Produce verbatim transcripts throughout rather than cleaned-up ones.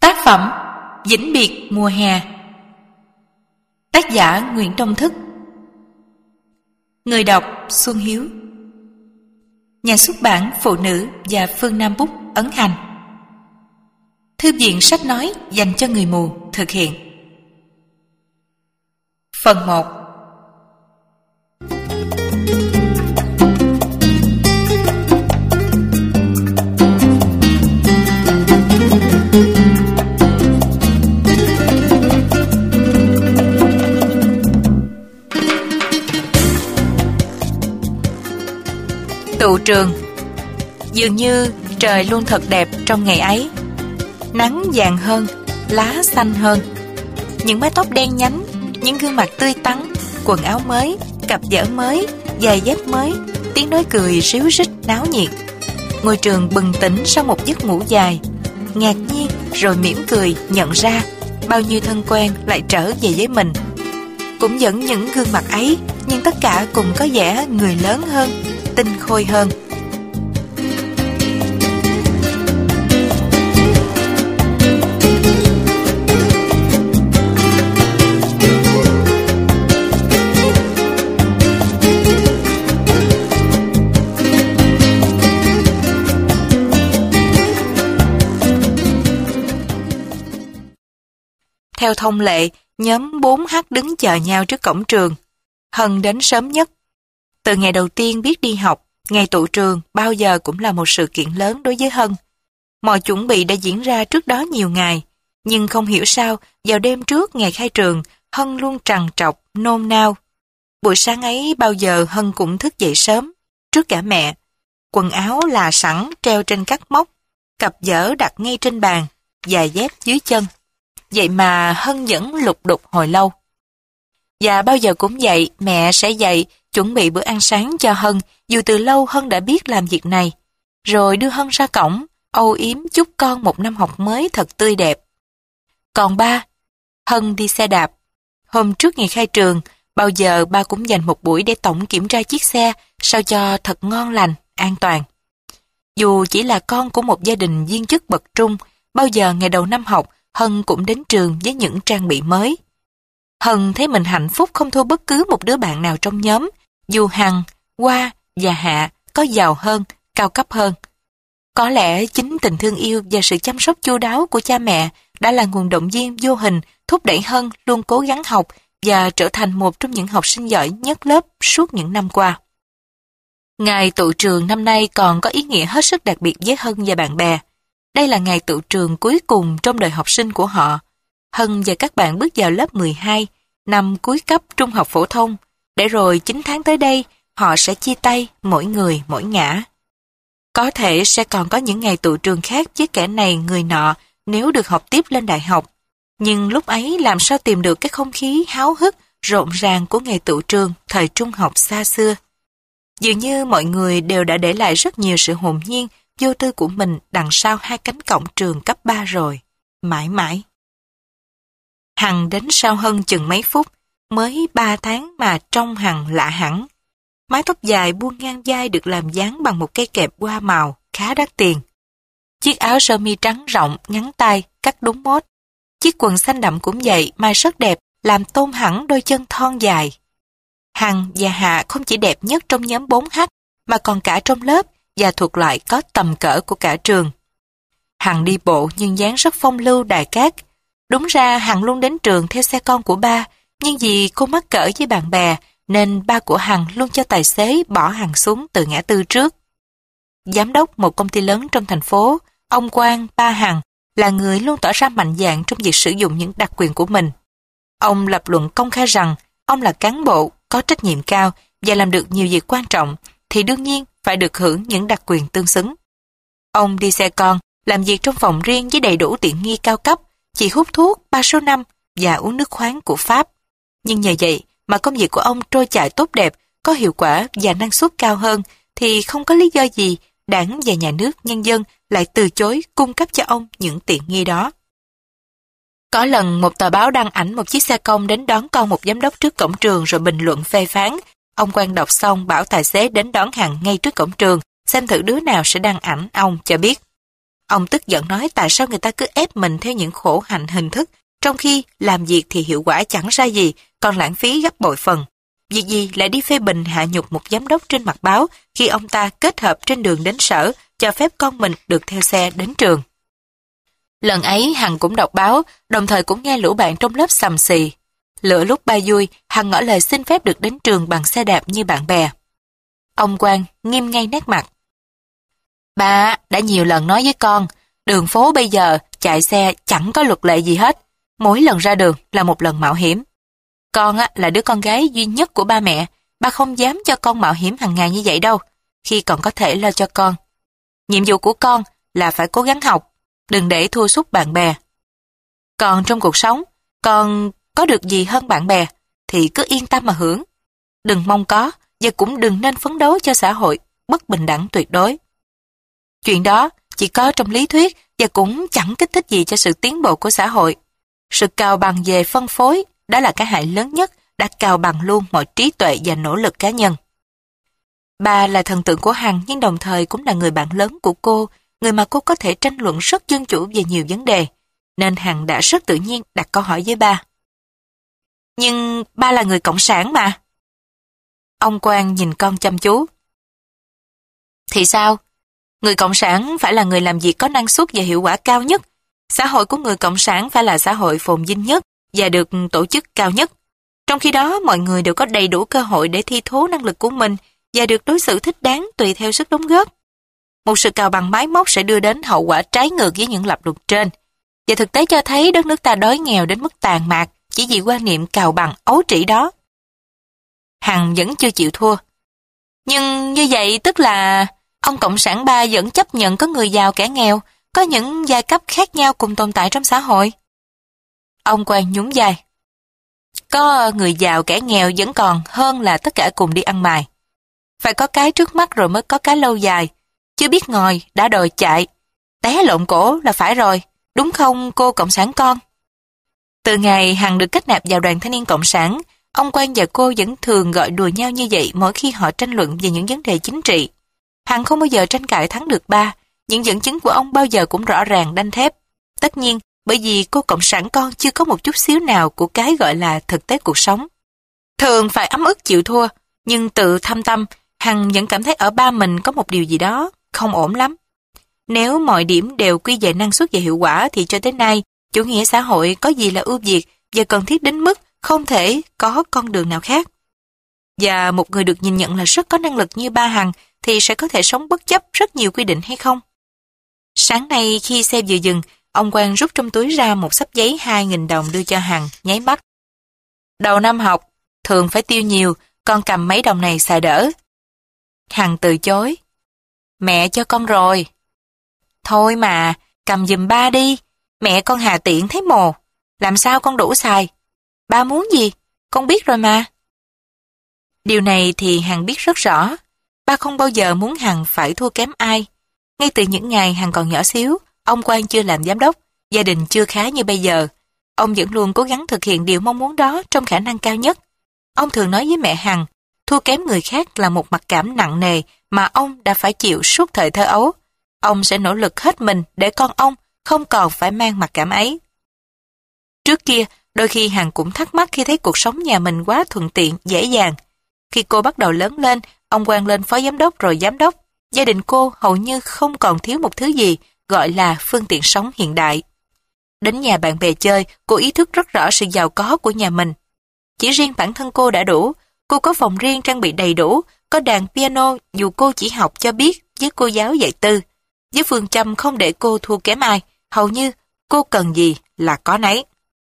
Tác phẩm Vĩnh biệt mùa hè. Tác giả Nguyễn Đông Thức. Người đọc Xuân Hiếu. Nhà xuất bản Phụ Nữ và Phương Nam Bút ấn hành. Thư viện sách nói dành cho người mù thực hiện. Phần một. Tụ trường. Dường như trời luôn thật đẹp trong ngày ấy. Nắng vàng hơn, lá xanh hơn. Những mái tóc đen nhánh, những gương mặt tươi tắn, quần áo mới, cặp giở mới, giày dép mới, tiếng nói cười ríu rít náo nhiệt. Ngôi trường bừng tỉnh sau một giấc ngủ dài, ngạc nhiên rồi mỉm cười nhận ra bao nhiêu thân quen lại trở về với mình. Cũng vẫn những gương mặt ấy, nhưng tất cả cùng có vẻ người lớn hơn, tinh khôi hơn. Theo thông lệ, nhóm bốn H đứng chờ nhau trước cổng trường. Hân đến sớm nhất. Từ ngày đầu tiên biết đi học, ngày tụ trường bao giờ cũng là một sự kiện lớn đối với Hân. Mọi chuẩn bị đã diễn ra trước đó nhiều ngày, nhưng không hiểu sao, vào đêm trước ngày khai trường, Hân luôn trằn trọc, nôn nao. Buổi sáng ấy bao giờ Hân cũng thức dậy sớm, trước cả mẹ. Quần áo là sẵn treo trên các móc, cặp giở đặt ngay trên bàn, giày dép dưới chân. Vậy mà Hân vẫn lục đục hồi lâu. Và bao giờ cũng vậy, mẹ sẽ dậy chuẩn bị bữa ăn sáng cho Hân, dù từ lâu Hân đã biết làm việc này. Rồi đưa Hân ra cổng, âu yếm chúc con một năm học mới thật tươi đẹp. Còn ba, Hân đi xe đạp. Hôm trước ngày khai trường, bao giờ ba cũng dành một buổi để tổng kiểm tra chiếc xe, sao cho thật ngon lành, an toàn. Dù chỉ là con của một gia đình viên chức bậc trung, bao giờ ngày đầu năm học, Hân cũng đến trường với những trang bị mới. Hân thấy mình hạnh phúc không thua bất cứ một đứa bạn nào trong nhóm, dù Hằng, Hoa và Hạ có giàu hơn, cao cấp hơn. Có lẽ chính tình thương yêu và sự chăm sóc chu đáo của cha mẹ đã là nguồn động viên vô hình thúc đẩy Hân luôn cố gắng học và trở thành một trong những học sinh giỏi nhất lớp suốt những năm qua. Ngày tụ trường năm nay còn có ý nghĩa hết sức đặc biệt với Hân và bạn bè. Đây là ngày tụ trường cuối cùng trong đời học sinh của họ. Hân và các bạn bước vào lớp mười hai, năm cuối cấp trung học phổ thông, để rồi chín tháng tới đây, họ sẽ chia tay mỗi người mỗi ngả. Có thể sẽ còn có những ngày tụ trường khác với kẻ này người nọ nếu được học tiếp lên đại học. Nhưng lúc ấy làm sao tìm được cái không khí háo hức, rộn ràng của ngày tụ trường thời trung học xa xưa. Dường như mọi người đều đã để lại rất nhiều sự hồn nhiên, vô tư của mình đằng sau hai cánh cổng trường cấp ba rồi, mãi mãi. Hằng đến sau Hân chừng mấy phút, mới ba tháng mà trông Hằng lạ hẳn. Mái tóc dài buông ngang vai được làm dáng bằng một cây kẹp hoa màu khá đắt tiền. Chiếc áo sơ mi trắng rộng, ngắn tay, cắt đúng mốt. Chiếc quần xanh đậm cũng vậy, mai rất đẹp, làm tôn hẳn đôi chân thon dài. Hằng và Hạ không chỉ đẹp nhất trong nhóm bốn H, mà còn cả trong lớp, và thuộc loại có tầm cỡ của cả trường. Hằng đi bộ nhưng dáng rất phong lưu đài cát. Đúng ra Hằng luôn đến trường theo xe con của ba, nhưng vì cô mắc cỡ với bạn bè, nên ba của Hằng luôn cho tài xế bỏ Hằng xuống từ ngã tư trước. Giám đốc một công ty lớn trong thành phố, ông Quang, ba Hằng, là người luôn tỏ ra mạnh dạn trong việc sử dụng những đặc quyền của mình. Ông lập luận công khai rằng ông là cán bộ, có trách nhiệm cao và làm được nhiều việc quan trọng, thì đương nhiên phải được hưởng những đặc quyền tương xứng. Ông đi xe con, làm việc trong phòng riêng với đầy đủ tiện nghi cao cấp, chỉ hút thuốc ba số năm và uống nước khoáng của Pháp. Nhưng nhờ vậy mà công việc của ông trôi chảy tốt đẹp, có hiệu quả và năng suất cao hơn, thì không có lý do gì Đảng và nhà nước nhân dân lại từ chối cung cấp cho ông những tiện nghi đó. Có lần một tờ báo đăng ảnh một chiếc xe công đến đón con một giám đốc trước cổng trường rồi bình luận phê phán. Ông Quang đọc xong bảo tài xế đến đón Hằng ngay trước cổng trường, xem thử đứa nào sẽ đăng ảnh ông cho biết. Ông tức giận nói tại sao người ta cứ ép mình theo những khổ hạnh hình thức, trong khi làm việc thì hiệu quả chẳng ra gì, còn lãng phí gấp bội phần. Việc gì lại đi phê bình hạ nhục một giám đốc trên mặt báo khi ông ta kết hợp trên đường đến sở, cho phép con mình được theo xe đến trường. Lần ấy Hằng cũng đọc báo, đồng thời cũng nghe lũ bạn trong lớp xầm xì. Lửa lúc ba vui, Hằng ngỏ lời xin phép được đến trường bằng xe đạp như bạn bè. Ông Quang nghiêm ngay nét mặt. Ba đã nhiều lần nói với con, đường phố bây giờ chạy xe chẳng có luật lệ gì hết. Mỗi lần ra đường là một lần mạo hiểm. Con á, là đứa con gái duy nhất của ba mẹ, ba không dám cho con mạo hiểm hàng ngày như vậy đâu, khi còn có thể lo cho con. Nhiệm vụ của con là phải cố gắng học, đừng để thua sút bạn bè. Còn trong cuộc sống, con có được gì hơn bạn bè, thì cứ yên tâm mà hưởng. Đừng mong có, và cũng đừng nên phấn đấu cho xã hội bất bình đẳng tuyệt đối. Chuyện đó chỉ có trong lý thuyết và cũng chẳng kích thích gì cho sự tiến bộ của xã hội. Sự cào bằng về phân phối, đó là cái hại lớn nhất, đã cào bằng luôn mọi trí tuệ và nỗ lực cá nhân. Ba là thần tượng của Hằng nhưng đồng thời cũng là người bạn lớn của cô, người mà cô có thể tranh luận rất dân chủ về nhiều vấn đề, nên Hằng đã rất tự nhiên đặt câu hỏi với ba. Nhưng ba là người cộng sản mà. Ông Quang nhìn con chăm chú. Thì sao? Người cộng sản phải là người làm việc có năng suất và hiệu quả cao nhất. Xã hội của người cộng sản phải là xã hội phồn vinh nhất và được tổ chức cao nhất. Trong khi đó, mọi người đều có đầy đủ cơ hội để thi thố năng lực của mình và được đối xử thích đáng tùy theo sức đóng góp. Một sự cào bằng máy móc sẽ đưa đến hậu quả trái ngược với những lập luận trên. Và thực tế cho thấy đất nước ta đói nghèo đến mức tàn mạc chỉ vì quan niệm cào bằng ấu trĩ đó. Hằng vẫn chưa chịu thua. Nhưng như vậy tức là ông Cộng sản ba vẫn chấp nhận có người giàu kẻ nghèo, có những giai cấp khác nhau cùng tồn tại trong xã hội. Ông Quang nhún vai. Có người giàu kẻ nghèo vẫn còn hơn là tất cả cùng đi ăn mài. Phải có cái trước mắt rồi mới có cái lâu dài. Chưa biết ngồi, đã đòi chạy. Té lộn cổ là phải rồi, đúng không cô Cộng sản con? Từ ngày Hằng được kết nạp vào đoàn thanh niên Cộng sản, ông Quang và cô vẫn thường gọi đùa nhau như vậy mỗi khi họ tranh luận về những vấn đề chính trị. Hằng không bao giờ tranh cãi thắng được ba, những dẫn chứng của ông bao giờ cũng rõ ràng đanh thép. Tất nhiên, bởi vì cô Cộng sản con chưa có một chút xíu nào của cái gọi là thực tế cuộc sống. Thường phải ấm ức chịu thua, nhưng tự thâm tâm, Hằng vẫn cảm thấy ở ba mình có một điều gì đó không ổn lắm. Nếu mọi điểm đều quy về năng suất và hiệu quả thì cho tới nay, chủ nghĩa xã hội có gì là ưu việt và cần thiết đến mức không thể có con đường nào khác. Và một người được nhìn nhận là rất có năng lực như ba Hằng thì sẽ có thể sống bất chấp rất nhiều quy định hay không? Sáng nay khi xe vừa dừng, ông Quang rút trong túi ra một xấp giấy hai nghìn đồng đưa cho Hằng, nháy mắt. Đầu năm học, thường phải tiêu nhiều, con cầm mấy đồng này xài đỡ. Hằng từ chối. Mẹ cho con rồi. Thôi mà, cầm giùm ba đi, mẹ con hà tiện thấy mồ. Làm sao con đủ xài? Ba muốn gì? Con biết rồi mà. Điều này thì Hằng biết rất rõ. Ba không bao giờ muốn Hằng phải thua kém ai. Ngay từ những ngày Hằng còn nhỏ xíu, ông Quang chưa làm giám đốc, gia đình chưa khá như bây giờ. Ông vẫn luôn cố gắng thực hiện điều mong muốn đó trong khả năng cao nhất. Ông thường nói với mẹ Hằng, thua kém người khác là một mặc cảm nặng nề mà ông đã phải chịu suốt thời thơ ấu. Ông sẽ nỗ lực hết mình để con ông không còn phải mang mặc cảm ấy. Trước kia, đôi khi Hằng cũng thắc mắc khi thấy cuộc sống nhà mình quá thuận tiện, dễ dàng. Khi cô bắt đầu lớn lên, ông Quang lên phó giám đốc rồi giám đốc. Gia đình cô hầu như không còn thiếu một thứ gì gọi là phương tiện sống hiện đại. Đến nhà bạn bè chơi, cô ý thức rất rõ sự giàu có của nhà mình. Chỉ riêng bản thân cô đã đủ. Cô có phòng riêng trang bị đầy đủ, có đàn piano dù cô chỉ học cho biết với cô giáo dạy tư. Với phương châm không để cô thua kém ai, hầu như cô cần gì là có nấy.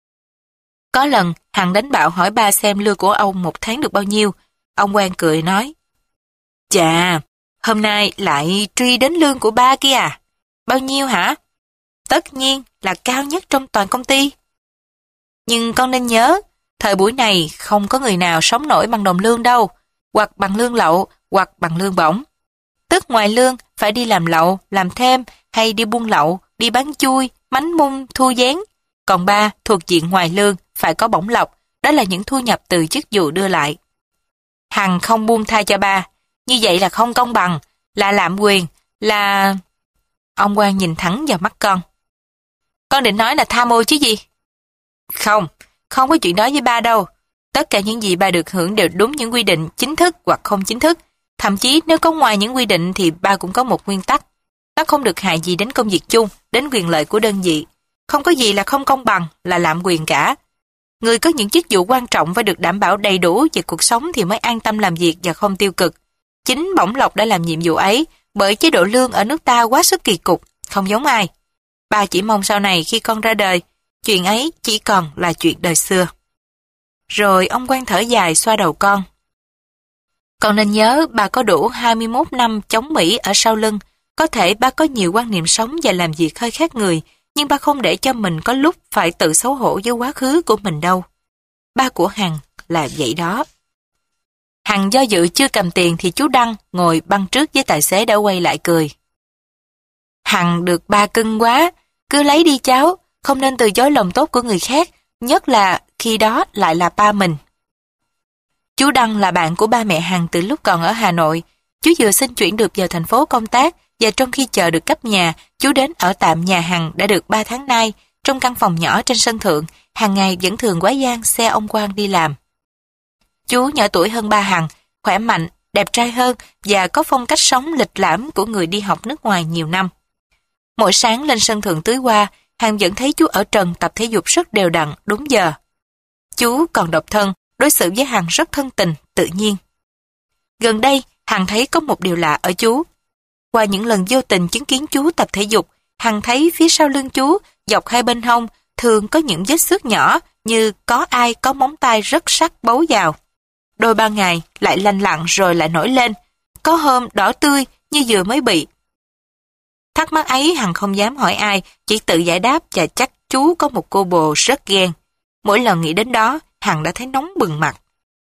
Có lần, Hằng đánh bạo hỏi ba xem lương của ông một tháng được bao nhiêu. Ông Quang cười nói, chà, hôm nay lại truy đến lương của ba kia à? Bao nhiêu hả? Tất nhiên là cao nhất trong toàn công ty. Nhưng con nên nhớ, thời buổi này không có người nào sống nổi bằng đồng lương đâu, hoặc bằng lương lậu, hoặc bằng lương bổng. Tức ngoài lương phải đi làm lậu, làm thêm, hay đi buôn lậu, đi bán chui, mánh mung, thu vén. Còn ba thuộc diện ngoài lương, phải có bổng lộc, đó là những thu nhập từ chức vụ đưa lại. Hằng không buông tha cho ba, như vậy là không công bằng, là lạm quyền, là... ông Quang nhìn thẳng vào mắt con. Con định nói là tham ô chứ gì? Không, không có chuyện đó với ba đâu. Tất cả những gì ba được hưởng đều đúng những quy định chính thức hoặc không chính thức. Thậm chí nếu có ngoài những quy định thì ba cũng có một nguyên tắc. Nó không được hại gì đến công việc chung, đến quyền lợi của đơn vị. Không có gì là không công bằng, là lạm quyền cả. Người có những chức vụ quan trọng phải được đảm bảo đầy đủ về cuộc sống thì mới an tâm làm việc và không tiêu cực. Chính Bổng Lộc đã làm nhiệm vụ ấy, bởi chế độ lương ở nước ta quá sức kỳ cục, không giống ai. Ba chỉ mong sau này khi con ra đời, chuyện ấy chỉ còn là chuyện đời xưa. Rồi ông Quang thở dài xoa đầu con. Con nên nhớ ba có đủ hai mươi mốt năm chống Mỹ ở sau lưng. Có thể ba có nhiều quan niệm sống và làm việc hơi khác người, nhưng ba không để cho mình có lúc phải tự xấu hổ với quá khứ của mình đâu. Ba của Hằng là vậy đó. Hằng do dự chưa cầm tiền thì chú Đăng ngồi băng trước với tài xế đã quay lại cười. Hằng được ba cưng quá, cứ lấy đi cháu, không nên từ chối lòng tốt của người khác, nhất là khi đó lại là ba mình. Chú Đăng là bạn của ba mẹ Hằng từ lúc còn ở Hà Nội. Chú vừa xin chuyển được vào thành phố công tác và trong khi chờ được cấp nhà, chú đến ở tạm nhà Hằng đã được ba tháng nay, trong căn phòng nhỏ trên sân thượng, hàng ngày vẫn thường quá giang xe ông Quang đi làm. Chú nhỏ tuổi hơn ba Hằng, khỏe mạnh, đẹp trai hơn và có phong cách sống lịch lãm của người đi học nước ngoài nhiều năm. Mỗi sáng lên sân thượng tưới hoa, Hằng vẫn thấy chú ở trần tập thể dục rất đều đặn, đúng giờ. Chú còn độc thân, đối xử với Hằng rất thân tình, tự nhiên. Gần đây, Hằng thấy có một điều lạ ở chú. Qua những lần vô tình chứng kiến chú tập thể dục, Hằng thấy phía sau lưng chú, dọc hai bên hông, thường có những vết xước nhỏ như có ai có móng tay rất sắc bấu vào. Đôi ba ngày lại lành lặn rồi lại nổi lên, có hôm đỏ tươi như vừa mới bị. Thắc mắc ấy Hằng không dám hỏi ai, chỉ tự giải đáp và chắc chú có một cô bồ rất ghen. Mỗi lần nghĩ đến đó, Hằng đã thấy nóng bừng mặt.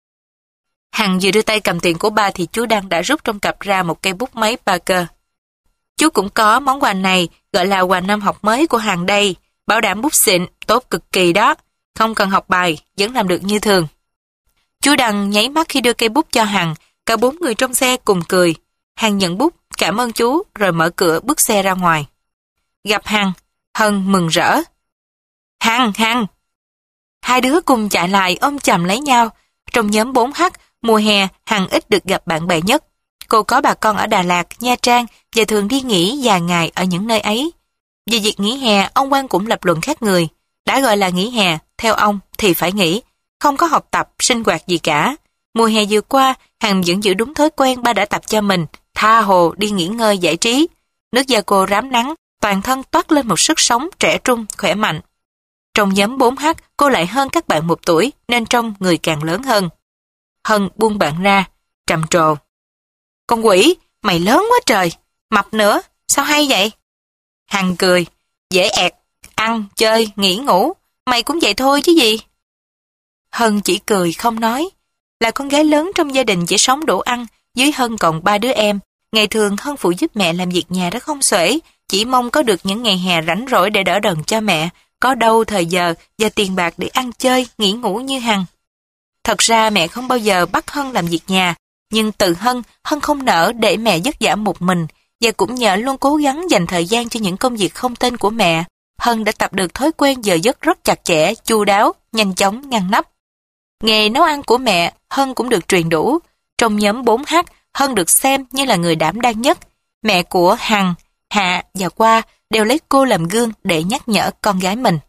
Hằng vừa đưa tay cầm tiền của ba thì chú Đăng đã rút trong cặp ra một cây bút máy Parker. Chú cũng có món quà này, gọi là quà năm học mới của Hằng đây, bảo đảm bút xịn, tốt cực kỳ đó, không cần học bài, vẫn làm được như thường. Chú Đăng nháy mắt khi đưa cây bút cho Hằng, cả bốn người trong xe cùng cười. Hằng nhận bút, cảm ơn chú, rồi mở cửa bước xe ra ngoài. Gặp Hằng, Hân mừng rỡ. Hằng, Hằng! Hai đứa cùng chạy lại ôm chầm lấy nhau. Trong nhóm bốn H, mùa hè Hằng ít được gặp bạn bè nhất. Cô có bà con ở Đà Lạt, Nha Trang và thường đi nghỉ vài ngày ở những nơi ấy. Về việc nghỉ hè, ông Quang cũng lập luận khác người. Đã gọi là nghỉ hè, theo ông thì phải nghỉ. Không có học tập, sinh hoạt gì cả. Mùa hè vừa qua, Hằng vẫn giữ đúng thói quen ba đã tập cho mình, tha hồ đi nghỉ ngơi giải trí. Nước da cô rám nắng, toàn thân toát lên một sức sống trẻ trung, khỏe mạnh. Trong nhóm bốn H, cô lại hơn các bạn một tuổi, nên trông người càng lớn hơn. Hân buông bạn ra, trầm trồ. Con quỷ, mày lớn quá trời, mập nữa, sao hay vậy? Hằng cười, dễ ẹt, ăn, chơi, nghỉ ngủ, mày cũng vậy thôi chứ gì? Hân chỉ cười không nói. Là con gái lớn trong gia đình chỉ sống đủ ăn, dưới Hân còn ba đứa em. Ngày thường Hân phụ giúp mẹ làm việc nhà rất không xuể, chỉ mong có được những ngày hè rảnh rỗi để đỡ đần cho mẹ, có đâu thời giờ và tiền bạc để ăn chơi, nghỉ ngủ như Hằng. Thật ra mẹ không bao giờ bắt Hân làm việc nhà, nhưng từ Hân, Hân không nỡ để mẹ vất vả một mình, và cũng nhờ luôn cố gắng dành thời gian cho những công việc không tên của mẹ, Hân đã tập được thói quen giờ giấc rất chặt chẽ, chu đáo, nhanh chóng, ngăn nắp. Nghề nấu ăn của mẹ, Hân cũng được truyền đủ. Trong nhóm bốn H, Hân được xem như là người đảm đang nhất. Mẹ của Hằng, Hạ và Qua đều lấy cô làm gương để nhắc nhở con gái mình.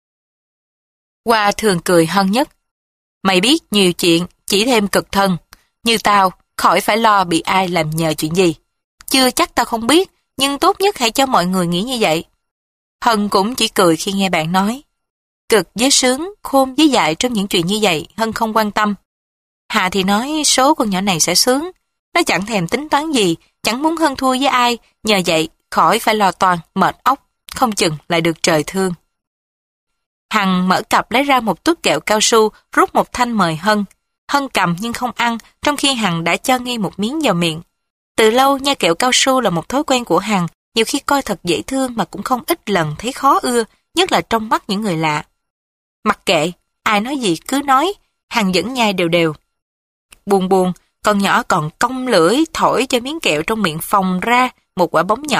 Qua thường cười Hân nhất. Mày biết nhiều chuyện, chỉ thêm cực thân. Như tao, khỏi phải lo bị ai làm nhờ chuyện gì. Chưa chắc tao không biết, nhưng tốt nhất hãy cho mọi người nghĩ như vậy. Hân cũng chỉ cười khi nghe bạn nói. Cực với sướng, khôn với dại trong những chuyện như vậy, Hân không quan tâm. Hạ thì nói số con nhỏ này sẽ sướng. Nó chẳng thèm tính toán gì, chẳng muốn hơn thua với ai, nhờ vậy khỏi phải lo toan, mệt óc, không chừng lại được trời thương. Hằng mở cặp lấy ra một túi kẹo cao su, rút một thanh mời Hân. Hân cầm nhưng không ăn, trong khi Hằng đã cho ngay một miếng vào miệng. Từ lâu nha kẹo cao su là một thói quen của Hằng, nhiều khi coi thật dễ thương mà cũng không ít lần thấy khó ưa, nhất là trong mắt những người lạ. Mặc kệ, ai nói gì cứ nói, Hằng vẫn nhai đều đều. Buồn buồn, con nhỏ còn cong lưỡi thổi cho miếng kẹo trong miệng phồng ra một quả bóng nhỏ,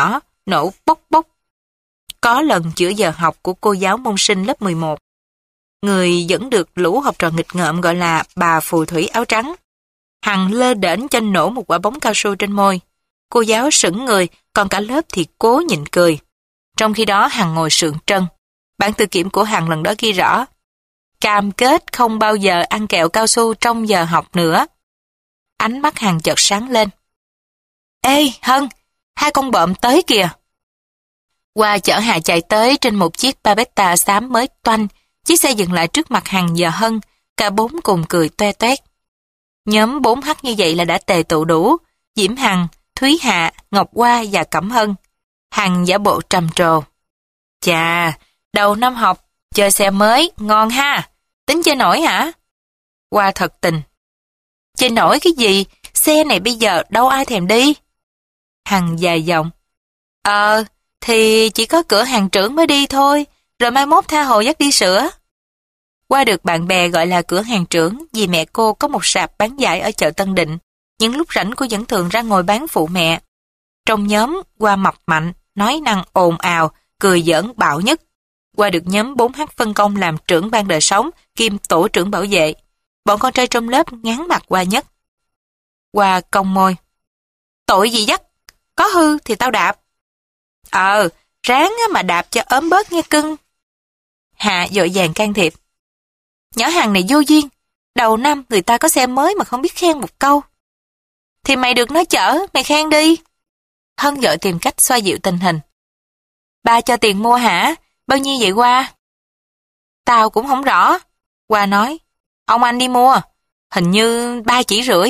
nổ bốc bốc. Có lần giữa giờ học của cô giáo môn sinh lớp mười một, người dẫn được lũ học trò nghịch ngợm gọi là bà phù thủy áo trắng. Hằng lơ đễnh cho nổ một quả bóng cao su trên môi. Cô giáo sững người, còn cả lớp thì cố nhịn cười. Trong khi đó Hằng ngồi sượng trân. Bản tự kiểm của Hằng lần đó ghi rõ: cam kết không bao giờ ăn kẹo cao su trong giờ học nữa. Ánh mắt Hằng chợt sáng lên. Ê, Hân, hai con bợm tới kìa. Hoa chở Hà chạy tới trên một chiếc Babetta xám mới toanh. Chiếc xe dừng lại trước mặt Hằng và Hân, cả bốn cùng cười toe toét. Nhóm bốn H như vậy là đã tề tụ đủ: Diễm Hằng, Thúy Hạ, Ngọc Hoa và Cẩm Hân. Hằng giả bộ trầm trồ. Chà, đầu năm học, chơi xe mới, ngon ha. Tính chơi nổi hả? Hoa thật tình. Chơi nổi cái gì? Xe này bây giờ đâu ai thèm đi. Hằng dài giọng. Ờ, thì chỉ có cửa hàng trưởng mới đi thôi, rồi mai mốt tha hồ dắt đi sửa. Hoa được bạn bè gọi là cửa hàng trưởng vì mẹ cô có một sạp bán giải ở chợ Tân Định. Những lúc rảnh cô vẫn thường ra ngồi bán phụ mẹ. Trong nhóm, Hoa mập mạnh, nói năng ồn ào, cười giỡn bạo nhất. Hoa được nhóm bốn H phân công làm trưởng ban đời sống, kiêm tổ trưởng bảo vệ. Bọn con trai trong lớp ngán mặt Hoa nhất. Hoa cong môi. Tội gì dắt, có hư thì tao đạp. Ờ, ráng mà đạp cho ốm bớt nghe cưng. Hạ vội vàng can thiệp. Nhỏ Hằng này vô duyên, đầu năm người ta có xe mới mà không biết khen một câu. Thì mày được nó chở, mày khen đi. Hân vội tìm cách xoa dịu tình hình. Ba cho tiền mua hả? Bao nhiêu vậy Hoa? Tao cũng không rõ. Hoa nói. Ông anh đi mua. Hình như ba chỉ rưỡi.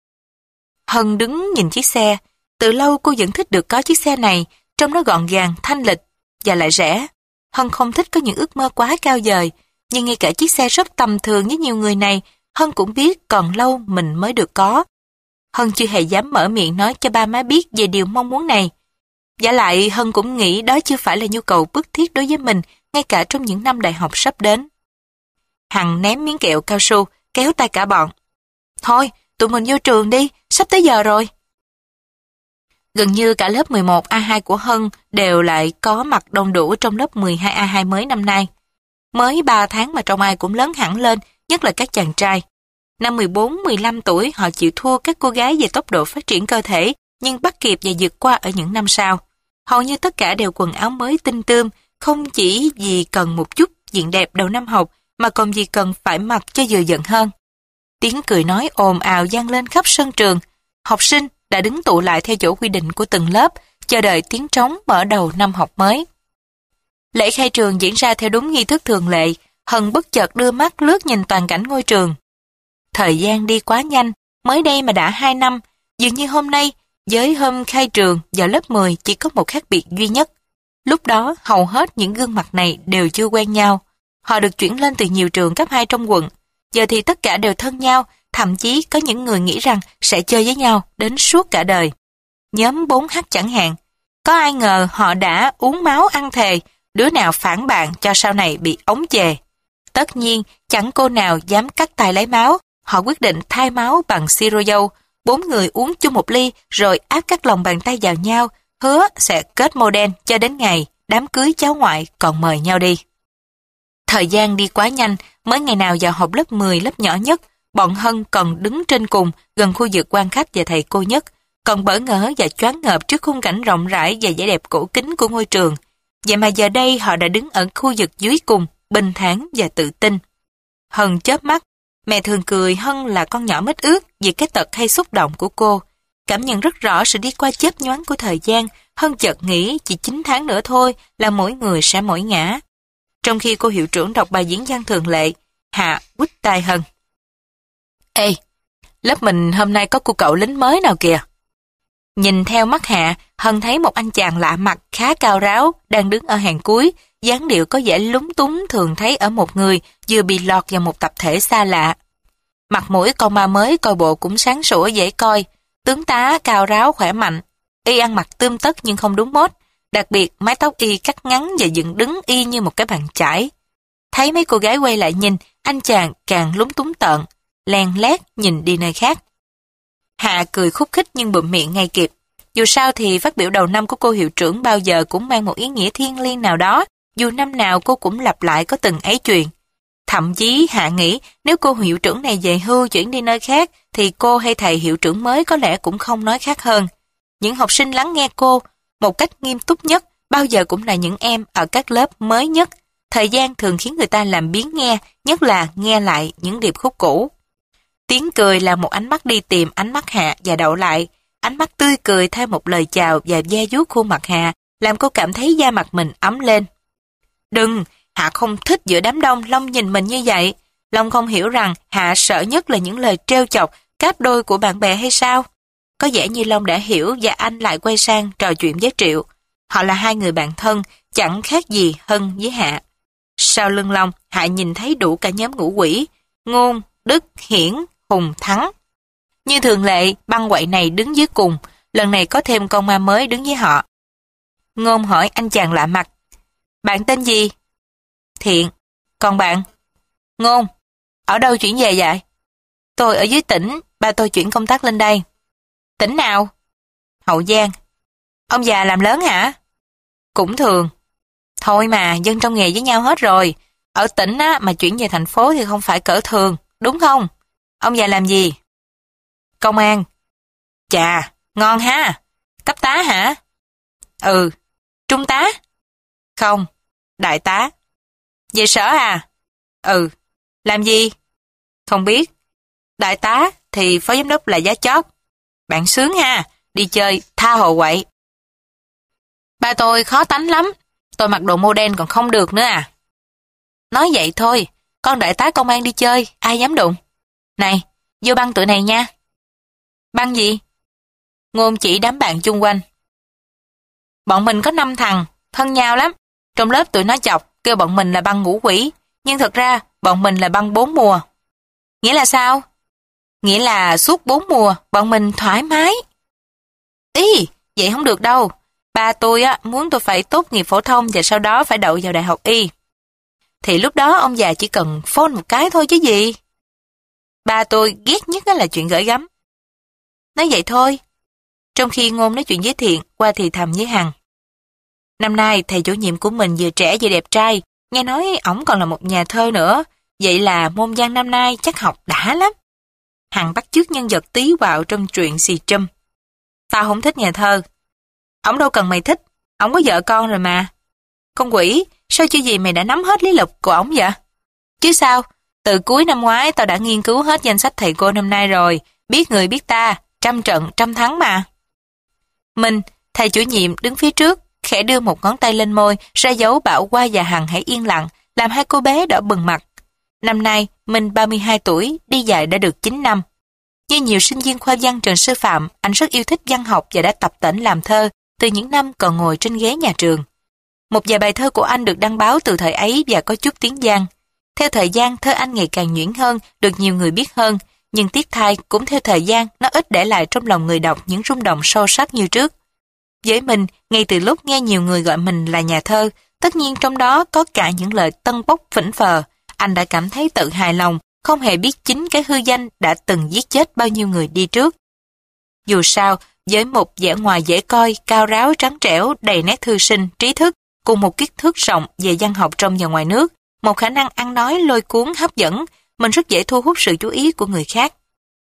Hân đứng nhìn chiếc xe. Từ lâu cô vẫn thích được có chiếc xe này, trông nó gọn gàng, thanh lịch và lại rẻ. Hân không thích có những ước mơ quá cao vời, nhưng ngay cả chiếc xe rất tầm thường với nhiều người này, Hân cũng biết còn lâu mình mới được có. Hân chưa hề dám mở miệng nói cho ba má biết về điều mong muốn này. Vả lại Hân cũng nghĩ đó chưa phải là nhu cầu bức thiết đối với mình, ngay cả trong những năm đại học sắp đến. Hằng ném miếng kẹo cao su, kéo tay cả bọn. Thôi, tụi mình vô trường đi, sắp tới giờ rồi. Gần như cả lớp mười một A hai của Hân đều lại có mặt đông đủ trong lớp mười hai A hai mới năm nay. Mới ba tháng mà trong ai cũng lớn hẳn lên, nhất là các chàng trai. Năm mười bốn mười lăm tuổi họ chịu thua các cô gái về tốc độ phát triển cơ thể, nhưng bắt kịp và vượt qua ở những năm sau. Hầu như tất cả đều quần áo mới tinh tươm, không chỉ vì cần một chút diện đẹp đầu năm học, mà còn vì cần phải mặc cho vừa vặn hơn. Tiếng cười nói ồn ào vang lên khắp sân trường. Học sinh đã đứng tụ lại theo chỗ quy định của từng lớp, chờ đợi tiếng trống mở đầu năm học mới. Lễ khai trường diễn ra theo đúng nghi thức thường lệ. Hân bất chợt đưa mắt lướt nhìn toàn cảnh ngôi trường. Thời gian đi quá nhanh, mới đây mà đã hai năm, dường như hôm nay, với hôm khai trường vào lớp mười chỉ có một khác biệt duy nhất. Lúc đó, hầu hết những gương mặt này đều chưa quen nhau. Họ được chuyển lên từ nhiều trường cấp hai trong quận. Giờ thì tất cả đều thân nhau, thậm chí có những người nghĩ rằng sẽ chơi với nhau đến suốt cả đời. Nhóm bốn H chẳng hạn. Có ai ngờ họ đã uống máu ăn thề, đứa nào phản bạn cho sau này bị ống chề. Tất nhiên, chẳng cô nào dám cắt tay lấy máu. Họ quyết định thay máu bằng siro dâu. Bốn người uống chung một ly rồi áp các lòng bàn tay vào nhau, hứa sẽ kết mô đen cho đến ngày đám cưới cháu ngoại còn mời nhau đi. Thời gian đi quá nhanh, mới ngày nào vào học lớp mười, lớp nhỏ nhất, bọn Hân còn đứng trên cùng gần khu vực quan khách và thầy cô nhất, còn bỡ ngỡ và choáng ngợp trước khung cảnh rộng rãi và vẻ đẹp cổ kính của ngôi trường. Vậy mà giờ đây họ đã đứng ở khu vực dưới cùng, bình thản và tự tin. Hân chớp mắt, mẹ thường cười Hân là con nhỏ mít ướt vì cái tật hay xúc động của cô. Cảm nhận rất rõ sự đi qua chớp nhoáng của thời gian, Hân chợt nghĩ chỉ chín tháng nữa thôi là mỗi người sẽ mỗi ngã. Trong khi cô hiệu trưởng đọc bài diễn văn thường lệ, Hạ quýt tai Hân. Ê, lớp mình hôm nay có cô cậu lính mới nào kìa. Nhìn theo mắt Hạ, Hân thấy một anh chàng lạ mặt khá cao ráo đang đứng ở hàng cuối, dáng điệu có vẻ lúng túng thường thấy ở một người vừa bị lọt vào một tập thể xa lạ. Mặt mũi con ma mới coi bộ cũng sáng sủa dễ coi, tướng tá cao ráo khỏe mạnh, y ăn mặc tươm tất nhưng không đúng mốt, đặc biệt mái tóc y cắt ngắn và dựng đứng y như một cái bàn chải. Thấy mấy cô gái quay lại nhìn, anh chàng càng lúng túng tợn, len lét nhìn đi nơi khác. Hạ cười khúc khích nhưng bụm miệng ngay kịp. Dù sao thì phát biểu đầu năm của cô hiệu trưởng bao giờ cũng mang một ý nghĩa thiêng liêng nào đó, dù năm nào cô cũng lặp lại có từng ấy chuyện. Thậm chí Hạ nghĩ nếu cô hiệu trưởng này về hưu chuyển đi nơi khác thì cô hay thầy hiệu trưởng mới có lẽ cũng không nói khác hơn. Những học sinh lắng nghe cô một cách nghiêm túc nhất bao giờ cũng là những em ở các lớp mới nhất. Thời gian thường khiến người ta làm biếng nghe, nhất là nghe lại những điệp khúc cũ. Tiếng cười là một ánh mắt đi tìm ánh mắt Hạ và đậu lại. Ánh mắt tươi cười theo một lời chào và ve vuốt khuôn mặt Hạ, làm cô cảm thấy da mặt mình ấm lên. Đừng, Hạ không thích giữa đám đông Long nhìn mình như vậy. Long không hiểu rằng Hạ sợ nhất là những lời trêu chọc, cáp đôi của bạn bè hay sao? Có vẻ như Long đã hiểu và anh lại quay sang trò chuyện với Triệu. Họ là hai người bạn thân, chẳng khác gì Hân với Hạ. Sau lưng Long, Hạ nhìn thấy đủ cả nhóm ngũ quỷ, Ngôn, Đức, Hiển, Hùng, Thắng. Như thường lệ, băng quậy này đứng dưới cùng, lần này có thêm con ma mới đứng với họ. Ngôn hỏi anh chàng lạ mặt. Bạn tên gì? Thiện. Còn bạn? Ngôn. Ở đâu chuyển về vậy? Tôi ở dưới tỉnh, ba tôi chuyển công tác lên đây. Tỉnh nào? Hậu Giang. Ông già làm lớn hả? Cũng thường. Thôi mà, dân trong nghề với nhau hết rồi. Ở tỉnh á, mà chuyển về thành phố thì không phải cỡ thường, đúng không? Ông già làm gì? Công an. Chà, ngon ha. Cấp tá hả? Ừ. Trung tá? Không. Đại tá. Về sở à? Ừ. Làm gì? Không biết. Đại tá thì phó giám đốc là giá chót. Bạn sướng ha, đi chơi tha hồ quậy. Ba tôi khó tánh lắm, tôi mặc đồ modern còn không được nữa à. Nói vậy thôi, con đại tá công an đi chơi, ai dám đụng. Này, vô băng tụi này nha. Băng gì? Ngôn chỉ đám bạn chung quanh. Bọn mình có năm thằng, thân nhau lắm. Trong lớp tụi nó chọc, kêu bọn mình là băng ngũ quỷ, nhưng thật ra bọn mình là băng bốn mùa. Nghĩa là sao? Nghĩa là suốt bốn mùa, bọn mình thoải mái. Ý, vậy không được đâu. Ba tôi á muốn tôi phải tốt nghiệp phổ thông và sau đó phải đậu vào đại học y. Thì lúc đó ông già chỉ cần phone một cái thôi chứ gì. Ba tôi ghét nhất là chuyện gửi gắm. Nói vậy thôi. Trong khi Ngôn nói chuyện với Thiện, qua thì thầm với Hằng. Năm nay thầy chủ nhiệm của mình vừa trẻ vừa đẹp trai, nghe nói ổng còn là một nhà thơ nữa, vậy là môn văn năm nay chắc học đã lắm. Hằng bắt chước nhân vật tí vào trong truyện xì trâm. Tao không thích nhà thơ. Ổng đâu cần mày thích, ổng có vợ con rồi mà. Con quỷ, sao chứ gì mày đã nắm hết lý lịch của ổng vậy? Chứ sao, từ cuối năm ngoái tao đã nghiên cứu hết danh sách thầy cô năm nay rồi, biết người biết ta, trăm trận trăm thắng mà. Mình, thầy chủ nhiệm đứng phía trước, khẽ đưa một ngón tay lên môi, ra dấu bảo Qua và Hằng hãy yên lặng, làm hai cô bé đỏ bừng mặt. Năm nay, mình ba mươi hai tuổi, đi dạy đã được chín năm. Như nhiều sinh viên khoa văn trường sư phạm, anh rất yêu thích văn học và đã tập tễnh làm thơ từ những năm còn ngồi trên ghế nhà trường. Một vài bài thơ của anh được đăng báo từ thời ấy và có chút tiếng Giang. Theo thời gian, thơ anh ngày càng nhuyễn hơn, được nhiều người biết hơn, nhưng tiếc thay cũng theo thời gian, nó ít để lại trong lòng người đọc những rung động sâu sắc như trước. Với mình, ngay từ lúc nghe nhiều người gọi mình là nhà thơ, tất nhiên trong đó có cả những lời tân bốc phỉnh phờ, anh đã cảm thấy tự hài lòng, không hề biết chính cái hư danh đã từng giết chết bao nhiêu người đi trước. Dù sao, với một vẻ ngoài dễ coi, cao ráo, trắng trẻo, đầy nét thư sinh, trí thức, cùng một kiến thức rộng về văn học trong và ngoài nước, một khả năng ăn nói lôi cuốn hấp dẫn, mình rất dễ thu hút sự chú ý của người khác.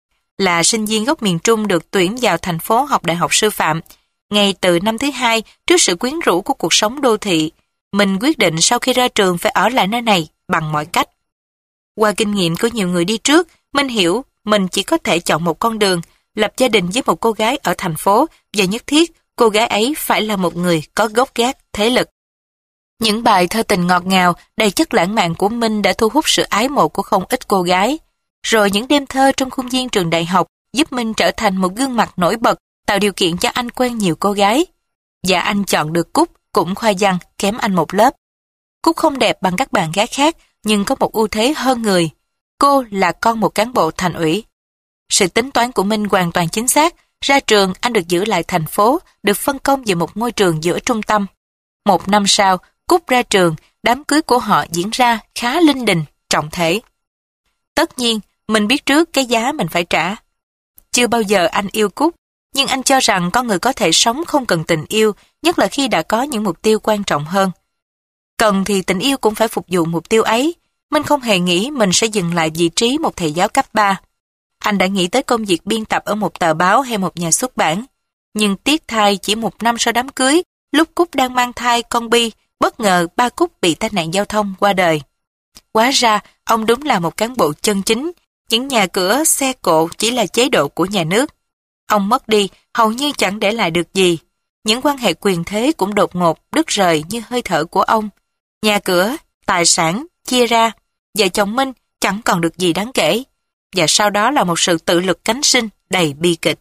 Là sinh viên gốc miền Trung được tuyển vào thành phố học đại học sư phạm, ngay từ năm thứ hai, trước sự quyến rũ của cuộc sống đô thị, mình quyết định sau khi ra trường phải ở lại nơi này bằng mọi cách. Qua kinh nghiệm của nhiều người đi trước, mình hiểu mình chỉ có thể chọn một con đường, lập gia đình với một cô gái ở thành phố và nhất thiết cô gái ấy phải là một người có gốc gác, thế lực. Những bài thơ tình ngọt ngào, đầy chất lãng mạn của Minh đã thu hút sự ái mộ của không ít cô gái. Rồi những đêm thơ trong khuôn viên trường đại học giúp Minh trở thành một gương mặt nổi bật, tạo điều kiện cho anh quen nhiều cô gái. Và anh chọn được Cúc, cũng khoa văn, kém anh một lớp. Cúc không đẹp bằng các bạn gái khác, nhưng có một ưu thế hơn người. Cô là con một cán bộ thành ủy. Sự tính toán của Minh hoàn toàn chính xác. Ra trường, anh được giữ lại thành phố, được phân công về một ngôi trường giữa trung tâm. Một năm sau, Cúc ra trường, đám cưới của họ diễn ra khá linh đình, trọng thể. Tất nhiên, mình biết trước cái giá mình phải trả. Chưa bao giờ anh yêu Cúc, nhưng anh cho rằng con người có thể sống không cần tình yêu, nhất là khi đã có những mục tiêu quan trọng hơn. Cần thì tình yêu cũng phải phục vụ mục tiêu ấy. Minh không hề nghĩ mình sẽ dừng lại vị trí một thầy giáo cấp ba. Anh đã nghĩ tới công việc biên tập ở một tờ báo hay một nhà xuất bản. Nhưng tiếc thay chỉ một năm sau đám cưới, lúc Cúc đang mang thai con Bi, bất ngờ ba Cúc bị tai nạn giao thông qua đời. Hóa ra, ông đúng là một cán bộ chân chính. Những nhà cửa, xe cộ chỉ là chế độ của nhà nước. Ông mất đi, hầu như chẳng để lại được gì. Những quan hệ quyền thế cũng đột ngột, đứt rời như hơi thở của ông. Nhà cửa, tài sản, chia ra. Vợ chồng Minh chẳng còn được gì đáng kể. Và sau đó là một sự tự lực cánh sinh đầy bi kịch.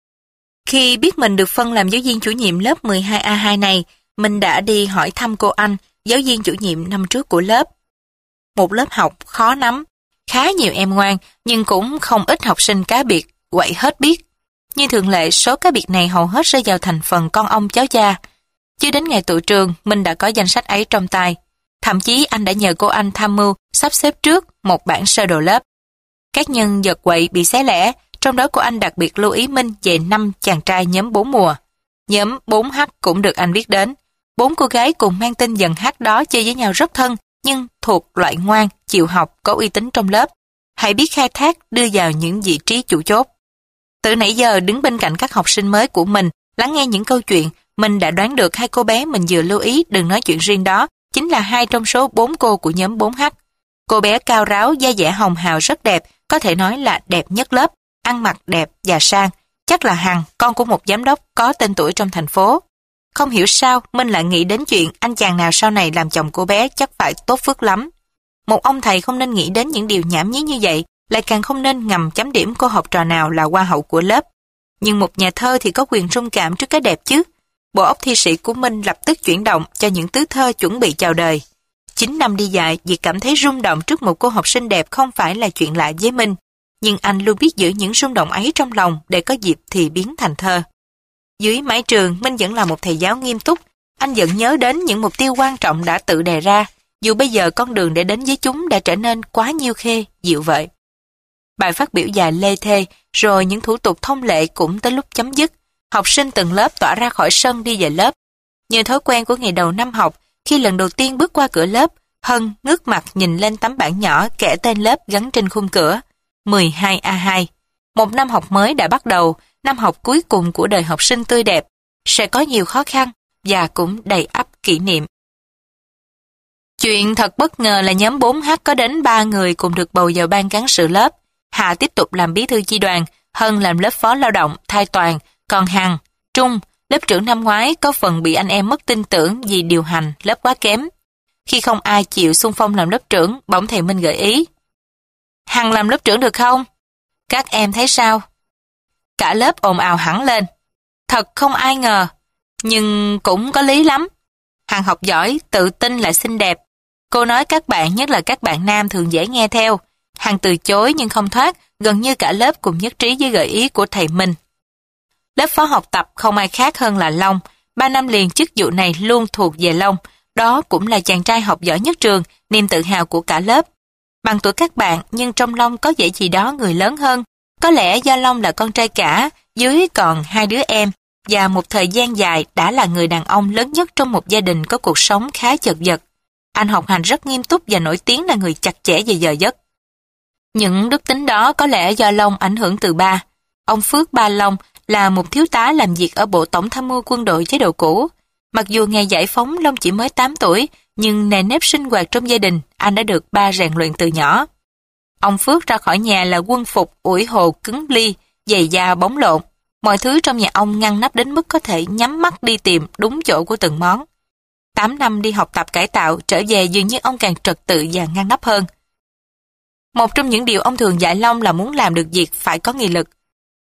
Khi biết mình được phân làm giáo viên chủ nhiệm lớp mười hai A hai này, mình đã đi hỏi thăm cô Anh, giáo viên chủ nhiệm năm trước của lớp. Một lớp học khó nắm, khá nhiều em ngoan, nhưng cũng không ít học sinh cá biệt, quậy hết biết. Như thường lệ, số cá biệt này hầu hết rơi vào thành phần con ông cháu cha. Chưa đến ngày tụi trường, mình đã có danh sách ấy trong tay. Thậm chí anh đã nhờ cô Anh tham mưu sắp xếp trước một bản sơ đồ lớp. Các nhân vật quậy bị xé lẻ, trong đó cô Anh đặc biệt lưu ý Minh về năm chàng trai nhóm bốn mùa. Nhóm bốn H cũng được anh biết đến. Bốn cô gái cùng mang tên dần H đó chơi với nhau rất thân, nhưng thuộc loại ngoan, chịu học, có uy tín trong lớp. Hãy biết khai thác, đưa vào những vị trí chủ chốt. Từ nãy giờ đứng bên cạnh các học sinh mới của mình, lắng nghe những câu chuyện, mình đã đoán được hai cô bé mình vừa lưu ý đừng nói chuyện riêng đó, chính là hai trong số bốn cô của nhóm bốn H. Cô bé cao ráo, da dẻ hồng hào rất đẹp, có thể nói là đẹp nhất lớp, ăn mặc đẹp và sang. Chắc là Hằng, con của một giám đốc có tên tuổi trong thành phố. Không hiểu sao, Minh lại nghĩ đến chuyện anh chàng nào sau này làm chồng cô bé chắc phải tốt phước lắm. Một ông thầy không nên nghĩ đến những điều nhảm nhí như vậy, lại càng không nên ngầm chấm điểm cô học trò nào là hoa hậu của lớp. Nhưng một nhà thơ thì có quyền rung cảm trước cái đẹp chứ. Bộ óc thi sĩ của Minh lập tức chuyển động cho những tứ thơ chuẩn bị chào đời. Chín năm đi dạy, việc cảm thấy rung động trước một cô học sinh đẹp không phải là chuyện lạ với Minh. Nhưng anh luôn biết giữ những rung động ấy trong lòng để có dịp thì biến thành thơ. Dưới mái trường, Minh vẫn là một thầy giáo nghiêm túc. Anh vẫn nhớ đến những mục tiêu quan trọng đã tự đề ra, dù bây giờ con đường để đến với chúng đã trở nên quá nhiêu khê, dịu vợi. Bài phát biểu dài lê thê, rồi những thủ tục thông lệ cũng tới lúc chấm dứt. Học sinh từng lớp tỏa ra khỏi sân đi về lớp. Như thói quen của ngày đầu năm học, khi lần đầu tiên bước qua cửa lớp, Hân ngước mặt nhìn lên tấm bảng nhỏ kẻ tên lớp gắn trên khung cửa. mười hai A hai. Một năm học mới đã bắt đầu, năm học cuối cùng của đời học sinh tươi đẹp. Sẽ có nhiều khó khăn và cũng đầy ắp kỷ niệm. Chuyện thật bất ngờ là nhóm bốn H có đến ba người cùng được bầu vào ban cán sự lớp. Hạ tiếp tục làm bí thư chi đoàn, Hân làm lớp phó lao động, thai toàn, còn Hằng, Trung, lớp trưởng năm ngoái có phần bị anh em mất tin tưởng vì điều hành lớp quá kém. Khi không ai chịu xung phong làm lớp trưởng, bỗng thầy Minh gợi ý. Hằng làm lớp trưởng được không? Các em thấy sao? Cả lớp ồn ào hẳn lên. Thật không ai ngờ, nhưng cũng có lý lắm. Hằng học giỏi, tự tin lại xinh đẹp. Cô nói các bạn, nhất là các bạn nam thường dễ nghe theo. Hằng từ chối nhưng không thoát, gần như cả lớp cùng nhất trí với gợi ý của thầy Minh. Lớp phó học tập không ai khác hơn là Long. Ba năm liền chức vụ này luôn thuộc về Long. Đó cũng là chàng trai học giỏi nhất trường, niềm tự hào của cả lớp. Bằng tuổi các bạn, nhưng trong Long có vẻ gì đó người lớn hơn. Có lẽ do Long là con trai cả, dưới còn hai đứa em, và một thời gian dài đã là người đàn ông lớn nhất trong một gia đình có cuộc sống khá chật vật. Anh học hành rất nghiêm túc và nổi tiếng là người chặt chẽ về giờ giấc. Những đức tính đó có lẽ do Long ảnh hưởng từ ba. Ông Phước Ba Long là một thiếu tá làm việc ở Bộ Tổng tham mưu quân đội chế độ cũ. Mặc dù ngày giải phóng Long chỉ mới tám tuổi, nhưng nề nếp sinh hoạt trong gia đình, anh đã được ba rèn luyện từ nhỏ. Ông Phước ra khỏi nhà là quân phục, ủi hồ cứng bli, giày da bóng lộn. Mọi thứ trong nhà ông ngăn nắp đến mức có thể nhắm mắt đi tìm đúng chỗ của từng món. Tám năm đi học tập cải tạo, trở về dường như ông càng trật tự và ngăn nắp hơn. Một trong những điều ông thường dạy Long là muốn làm được việc phải có nghị lực.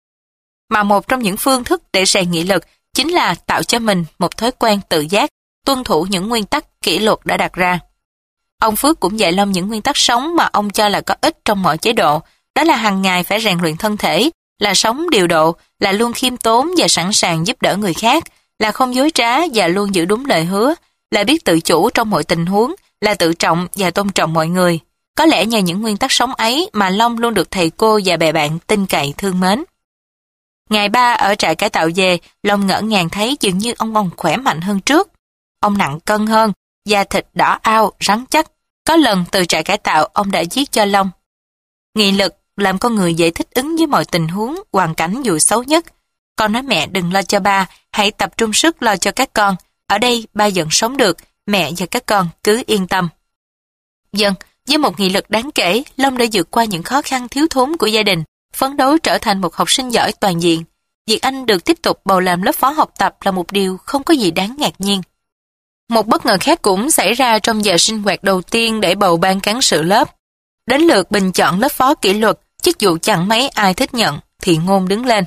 Mà một trong những phương thức để rèn nghị lực chính là tạo cho mình một thói quen tự giác, tuân thủ những nguyên tắc kỷ luật đã đặt ra. Ông Phước cũng dạy Long những nguyên tắc sống mà ông cho là có ích trong mọi chế độ, đó là hàng ngày phải rèn luyện thân thể, là sống điều độ, là luôn khiêm tốn và sẵn sàng giúp đỡ người khác, là không dối trá và luôn giữ đúng lời hứa, là biết tự chủ trong mọi tình huống, là tự trọng và tôn trọng mọi người. Có lẽ nhờ những nguyên tắc sống ấy mà Long luôn được thầy cô và bè bạn tin cậy thương mến. Ngày ba ở trại cải tạo về, Long ngỡ ngàng thấy dường như ông ông khỏe mạnh hơn trước. Ông nặng cân hơn, da thịt đỏ ao, rắn chắc. Có lần từ trại cải tạo ông đã viết cho Long. Nghị lực làm con người dễ thích ứng với mọi tình huống, hoàn cảnh dù xấu nhất. Con nói mẹ đừng lo cho ba, hãy tập trung sức lo cho các con. Ở đây ba vẫn sống được, mẹ và các con cứ yên tâm. Dần, với một nghị lực đáng kể, Long đã vượt qua những khó khăn thiếu thốn của gia đình, phấn đấu trở thành một học sinh giỏi toàn diện. Việc anh được tiếp tục bầu làm lớp phó học tập là một điều không có gì đáng ngạc nhiên. Một bất ngờ khác cũng xảy ra trong giờ sinh hoạt đầu tiên để bầu ban cán sự lớp. Đến lượt bình chọn lớp phó kỷ luật, chức vụ chẳng mấy ai thích nhận, thì Ngôn đứng lên.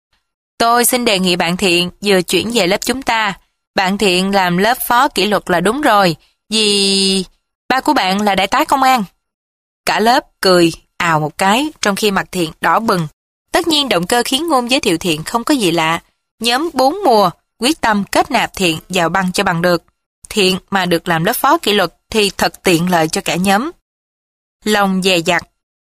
Tôi xin đề nghị bạn Thiện vừa chuyển về lớp chúng ta. Bạn Thiện làm lớp phó kỷ luật là đúng rồi, vì ba của bạn là đại tá công an. Cả lớp cười ào một cái, trong khi mặt Thiện đỏ bừng. Tất nhiên động cơ khiến Ngôn giới thiệu Thiện không có gì lạ. Nhóm bốn mùa quyết tâm kết nạp Thiện vào băng cho bằng được. Thiện mà được làm lớp phó kỷ luật thì thật tiện lợi cho cả nhóm. Long dè dặt.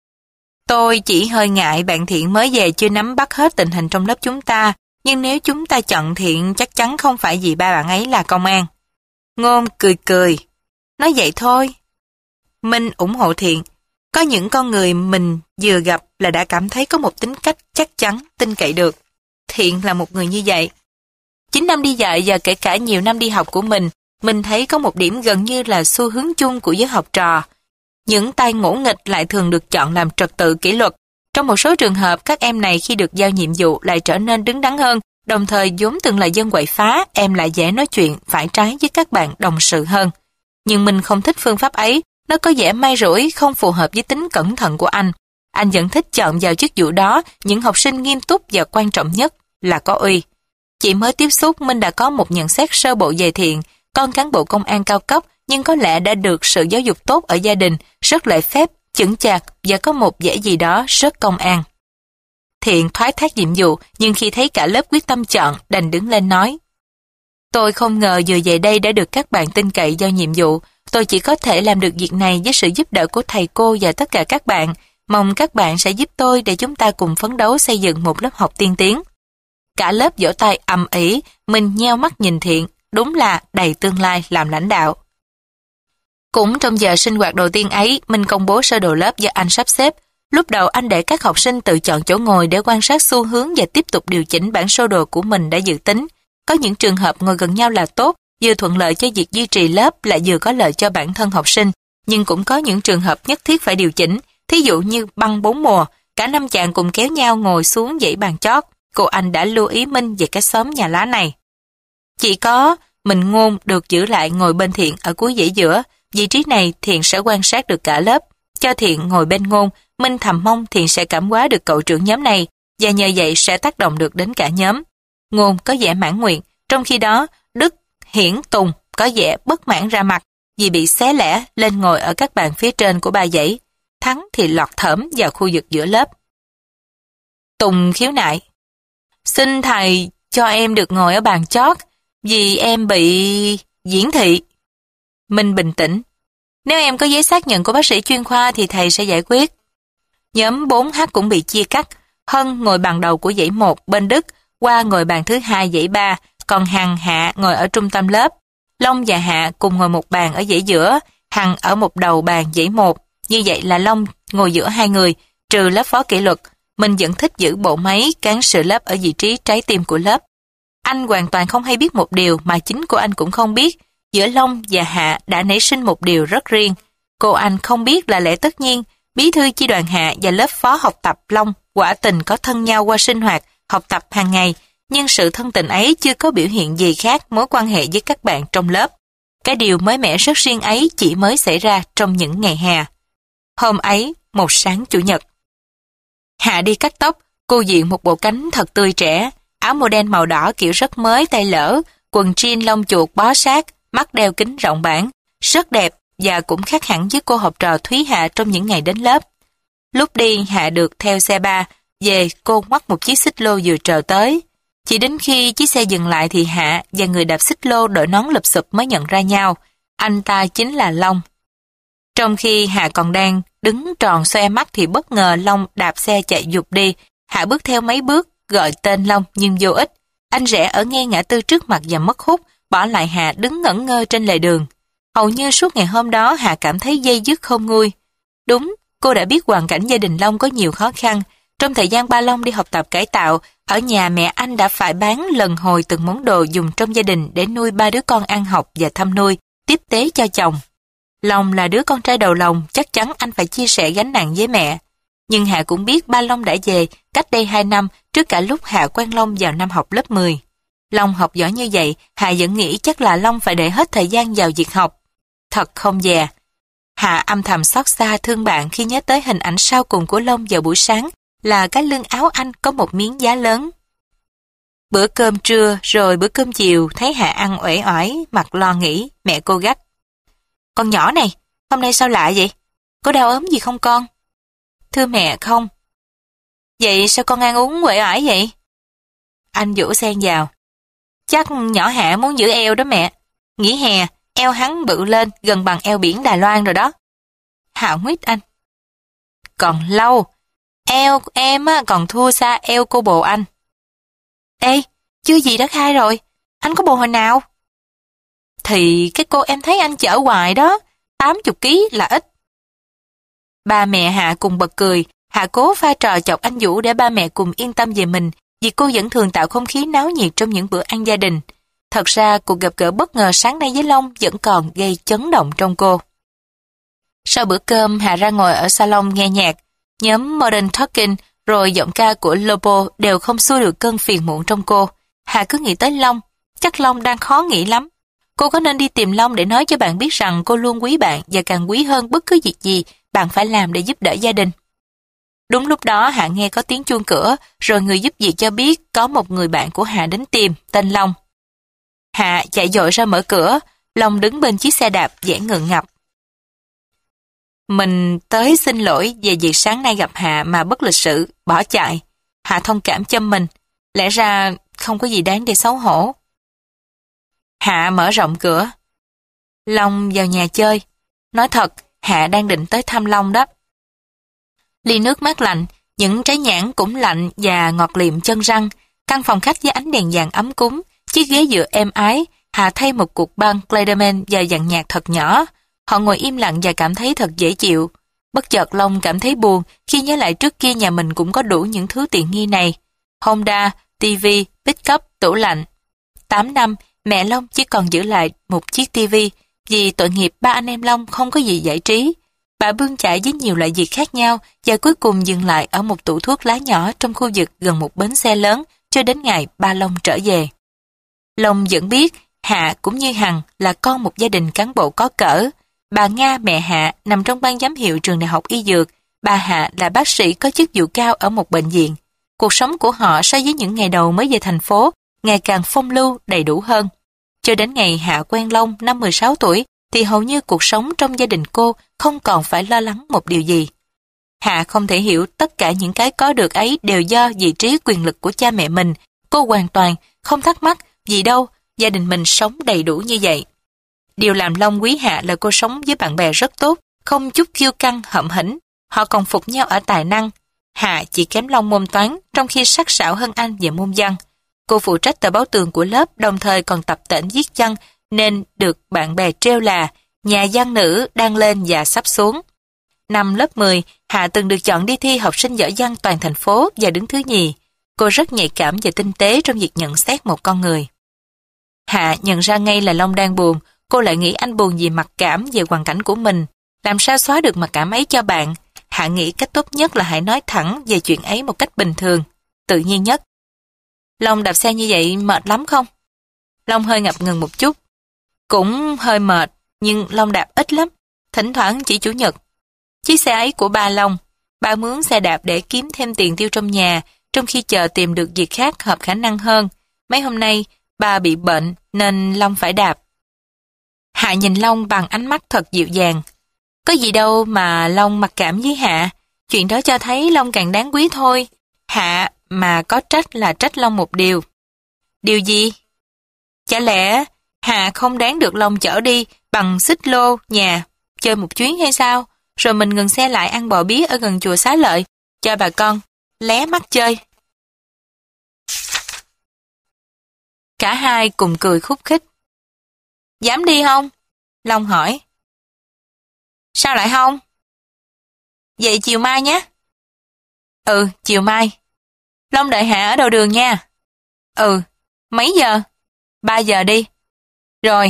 Tôi chỉ hơi ngại bạn Thiện mới về chưa nắm bắt hết tình hình trong lớp chúng ta, nhưng nếu chúng ta chọn Thiện chắc chắn không phải vì ba bạn ấy là công an. Ngôn cười cười. Nói vậy thôi. Minh ủng hộ Thiện. Có những con người mình vừa gặp là đã cảm thấy có một tính cách chắc chắn, tin cậy được. Thiện là một người như vậy. Chín năm đi dạy và kể cả nhiều năm đi học của mình, mình thấy có một điểm gần như là xu hướng chung của giới học trò. Những tay ngỗ nghịch lại thường được chọn làm trật tự kỷ luật. Trong một số trường hợp, các em này khi được giao nhiệm vụ lại trở nên đứng đắn hơn, đồng thời vốn từng là dân quậy phá, em lại dễ nói chuyện, phải trái với các bạn đồng sự hơn. Nhưng mình không thích phương pháp ấy, nó có vẻ may rủi, không phù hợp với tính cẩn thận của anh. Anh vẫn thích chọn vào chức vụ đó những học sinh nghiêm túc và quan trọng nhất là có uy. Chỉ mới tiếp xúc Minh đã có một nhận xét sơ bộ về Thiện, con cán bộ công an cao cấp nhưng có lẽ đã được sự giáo dục tốt ở gia đình, rất lễ phép, chững chạc và có một vẻ gì đó rất công an. Thiện thoái thác nhiệm vụ, nhưng khi thấy cả lớp quyết tâm chọn, đành đứng lên nói. Tôi không ngờ vừa về đây đã được các bạn tin cậy giao nhiệm vụ. Tôi chỉ có thể làm được việc này với sự giúp đỡ của thầy cô và tất cả các bạn. Mong các bạn sẽ giúp tôi để chúng ta cùng phấn đấu xây dựng một lớp học tiên tiến. Cả lớp vỗ tay ầm ĩ, mình nheo mắt nhìn Thiện, đúng là đầy tương lai làm lãnh đạo. Cũng trong giờ sinh hoạt đầu tiên ấy, mình công bố sơ đồ lớp do anh sắp xếp. Lúc đầu anh để các học sinh tự chọn chỗ ngồi để quan sát xu hướng và tiếp tục điều chỉnh bản sơ đồ của mình đã dự tính. Có những trường hợp ngồi gần nhau là tốt, vừa thuận lợi cho việc duy trì lớp lại vừa có lợi cho bản thân học sinh. Nhưng cũng có những trường hợp nhất thiết phải điều chỉnh, thí dụ như băng bốn mùa, cả năm chàng cùng kéo nhau ngồi xuống dãy bàn chót. Cô anh đã lưu ý Minh về cái xóm nhà lá này. Chỉ có mình Ngôn được giữ lại ngồi bên Thiện ở cuối dãy giữa. Vị trí này Thiện sẽ quan sát được cả lớp. Cho Thiện ngồi bên Ngôn, Minh thầm mong Thiện sẽ cảm hóa được cậu trưởng nhóm này và nhờ vậy sẽ tác động được đến cả nhóm. Ngôn có vẻ mãn nguyện, trong khi đó Đức, Hiển, Tùng có vẻ bất mãn ra mặt vì bị xé lẻ lên ngồi ở các bàn phía trên của ba dãy. Thắng thì lọt thởm vào khu vực giữa lớp. Tùng khiếu nại. Xin thầy cho em được ngồi ở bàn chót vì em bị diễn thị. Minh bình tĩnh. Nếu em có giấy xác nhận của bác sĩ chuyên khoa thì thầy sẽ giải quyết. Nhóm bốn H cũng bị chia cắt. Hân ngồi bàn đầu của dãy một bên Đức, Hoa ngồi bàn thứ hai dãy ba, còn Hằng, Hạ ngồi ở trung tâm lớp. Long và Hạ cùng ngồi một bàn ở dãy giữa, Hằng ở một đầu bàn dãy một. Như vậy là Long ngồi giữa hai người, trừ lớp phó kỷ luật. Mình vẫn thích giữ bộ máy cán sự lớp ở vị trí trái tim của lớp. Anh hoàn toàn không hay biết một điều mà chính cô anh cũng không biết. Giữa Long và Hạ đã nảy sinh một điều rất riêng. Cô anh không biết là lẽ tất nhiên, bí thư chi đoàn Hạ và lớp phó học tập Long quả tình có thân nhau qua sinh hoạt, học tập hàng ngày, nhưng sự thân tình ấy chưa có biểu hiện gì khác mối quan hệ với các bạn trong lớp. Cái điều mới mẻ rất riêng ấy chỉ mới xảy ra trong những ngày hè. Hôm ấy, một sáng chủ nhật. Hạ đi cắt tóc, cô diện một bộ cánh thật tươi trẻ, áo màu đen màu đỏ kiểu rất mới tay lỡ, quần jean lông chuột bó sát, mắt đeo kính rộng bản, rất đẹp và cũng khác hẳn với cô học trò Thúy Hạ trong những ngày đến lớp. Lúc đi Hạ được theo xe ba, về cô ngoắt một chiếc xích lô vừa chờ tới. Chỉ đến khi chiếc xe dừng lại thì Hạ và người đạp xích lô đội nón lụp xụp mới nhận ra nhau. Anh ta chính là Long. Trong khi Hạ còn đang đứng tròn xoe mắt thì bất ngờ Long đạp xe chạy vụt đi. Hạ bước theo mấy bước, gọi tên Long nhưng vô ích. Anh rẽ ở ngay ngã tư trước mặt và mất hút, bỏ lại Hạ đứng ngẩn ngơ trên lề đường. Hầu như suốt ngày hôm đó Hạ cảm thấy dây dứt không nguôi. Đúng, cô đã biết hoàn cảnh gia đình Long có nhiều khó khăn. Trong thời gian ba Long đi học tập cải tạo, ở nhà mẹ anh đã phải bán lần hồi từng món đồ dùng trong gia đình để nuôi ba đứa con ăn học và thăm nuôi, tiếp tế cho chồng. Long là đứa con trai đầu lòng, chắc chắn anh phải chia sẻ gánh nặng với mẹ. Nhưng Hạ cũng biết ba Long đã về cách đây hai năm trước cả lúc Hạ quen Long vào năm học lớp mười. Long học giỏi như vậy, Hạ vẫn nghĩ chắc là Long phải để hết thời gian vào việc học. Thật không dè. Hạ âm thầm xót xa thương bạn khi nhớ tới hình ảnh sau cùng của Long vào buổi sáng là cái lưng áo anh có một miếng giá lớn. Bữa cơm trưa rồi bữa cơm chiều thấy Hạ ăn uể oải, mặt lo nghĩ, mẹ cô gắt. Con nhỏ này, hôm nay sao lạ vậy? Có đau ốm gì không con? Thưa mẹ không. Vậy sao con ăn uống uể oải vậy? Anh Vũ xen vào. Chắc nhỏ Hạ muốn giữ eo đó mẹ. Nghỉ hè, eo hắn bự lên gần bằng eo biển Đài Loan rồi đó. Hạ nguyết anh. Còn lâu, eo em á, còn thua xa eo cô bồ anh. Ê, chưa gì đã khai rồi, anh có bồ hồi nào? Thì cái cô em thấy anh chở hoài đó, tám mươi ký là ít. Ba mẹ Hạ cùng bật cười, Hạ cố pha trò chọc anh Vũ để ba mẹ cùng yên tâm về mình, vì cô vẫn thường tạo không khí náo nhiệt trong những bữa ăn gia đình. Thật ra cuộc gặp gỡ bất ngờ sáng nay với Long vẫn còn gây chấn động trong cô. Sau bữa cơm, Hạ ra ngồi ở salon nghe nhạc. Nhóm Modern Talking rồi giọng ca của Lobo đều không xua được cơn phiền muộn trong cô. Hạ cứ nghĩ tới Long, chắc Long đang khó nghĩ lắm. Cô có nên đi tìm Long để nói cho bạn biết rằng cô luôn quý bạn và càng quý hơn bất cứ việc gì bạn phải làm để giúp đỡ gia đình. Đúng lúc đó Hạ nghe có tiếng chuông cửa, rồi người giúp việc cho biết có một người bạn của Hạ đến tìm, tên Long. Hạ chạy dội ra mở cửa, Long đứng bên chiếc xe đạp vẻ ngượng ngập. Mình tới xin lỗi về việc sáng nay gặp Hạ mà bất lịch sự, bỏ chạy. Hạ thông cảm cho mình, lẽ ra không có gì đáng để xấu hổ. Hạ mở rộng cửa. Long vào nhà chơi. Nói thật, Hạ đang định tới thăm Long đó. Ly nước mát lạnh, những trái nhãn cũng lạnh và ngọt liệm chân răng. Căn phòng khách với ánh đèn vàng ấm cúng, chiếc ghế dựa êm ái. Hạ thay một cục băng Clayderman và dàn nhạc thật nhỏ. Họ ngồi im lặng và cảm thấy thật dễ chịu. Bất chợt Long cảm thấy buồn khi nhớ lại trước kia nhà mình cũng có đủ những thứ tiện nghi này. Honda, tivi, pick-up, tủ lạnh. Tám năm, mẹ Long chỉ còn giữ lại một chiếc tivi vì tội nghiệp ba anh em Long không có gì giải trí. Bà bươn chải với nhiều loại việc khác nhau và cuối cùng dừng lại ở một tủ thuốc lá nhỏ trong khu vực gần một bến xe lớn cho đến ngày ba Long trở về. Long vẫn biết Hạ cũng như Hằng là con một gia đình cán bộ có cỡ. Bà Nga mẹ Hạ nằm trong ban giám hiệu trường đại học y dược. Bà Hạ là bác sĩ có chức vụ cao ở một bệnh viện. Cuộc sống của họ so với những ngày đầu mới về thành phố ngày càng phong lưu đầy đủ hơn. Cho đến ngày Hạ quen Long năm mười sáu tuổi thì hầu như cuộc sống trong gia đình cô không còn phải lo lắng một điều gì. Hạ không thể hiểu tất cả những cái có được ấy đều do vị trí quyền lực của cha mẹ mình. Cô hoàn toàn không thắc mắc vì đâu gia đình mình sống đầy đủ như vậy. Điều làm Long quý Hạ là cô sống với bạn bè rất tốt, không chút kiêu căng hậm hĩnh. Họ còn phục nhau ở tài năng. Hạ chỉ kém Long môn toán, trong khi sắc sảo hơn anh về môn văn. Cô phụ trách tờ báo tường của lớp, đồng thời còn tập tễnh viết văn, nên được bạn bè trêu là nhà văn nữ đang lên và sắp xuống. Năm lớp mười, Hạ từng được chọn đi thi học sinh giỏi văn toàn thành phố và đứng thứ nhì. Cô rất nhạy cảm và tinh tế trong việc nhận xét một con người. Hạ nhận ra ngay là Long đang buồn. Cô lại nghĩ anh buồn vì mặc cảm về hoàn cảnh của mình. Làm sao xóa được mặc cảm ấy cho bạn? Hạ nghĩ cách tốt nhất là hãy nói thẳng về chuyện ấy một cách bình thường, tự nhiên nhất. Long đạp xe như vậy mệt lắm không? Long hơi ngập ngừng một chút. Cũng hơi mệt, nhưng Long đạp ít lắm, thỉnh thoảng chỉ chủ nhật. Chiếc xe ấy của ba Long, ba mướn xe đạp để kiếm thêm tiền tiêu trong nhà, trong khi chờ tìm được việc khác hợp khả năng hơn. Mấy hôm nay, ba bị bệnh nên Long phải đạp. Hạ nhìn Long bằng ánh mắt thật dịu dàng. Có gì đâu mà Long mặc cảm với Hạ, chuyện đó cho thấy Long càng đáng quý thôi. Hạ mà có trách là trách Long một điều. Điều gì? Chả lẽ Hạ không đáng được Long chở đi bằng xích lô nhà, chơi một chuyến hay sao? Rồi mình ngừng xe lại ăn bò bía ở gần chùa Xá Lợi, cho bà con lé mắt chơi. Cả hai cùng cười khúc khích. Dám đi không? Long hỏi. Sao lại không? Vậy chiều mai nhé. Ừ, chiều mai. Long đợi Hạ ở đầu đường nha. Ừ, mấy giờ? Ba giờ đi. Rồi.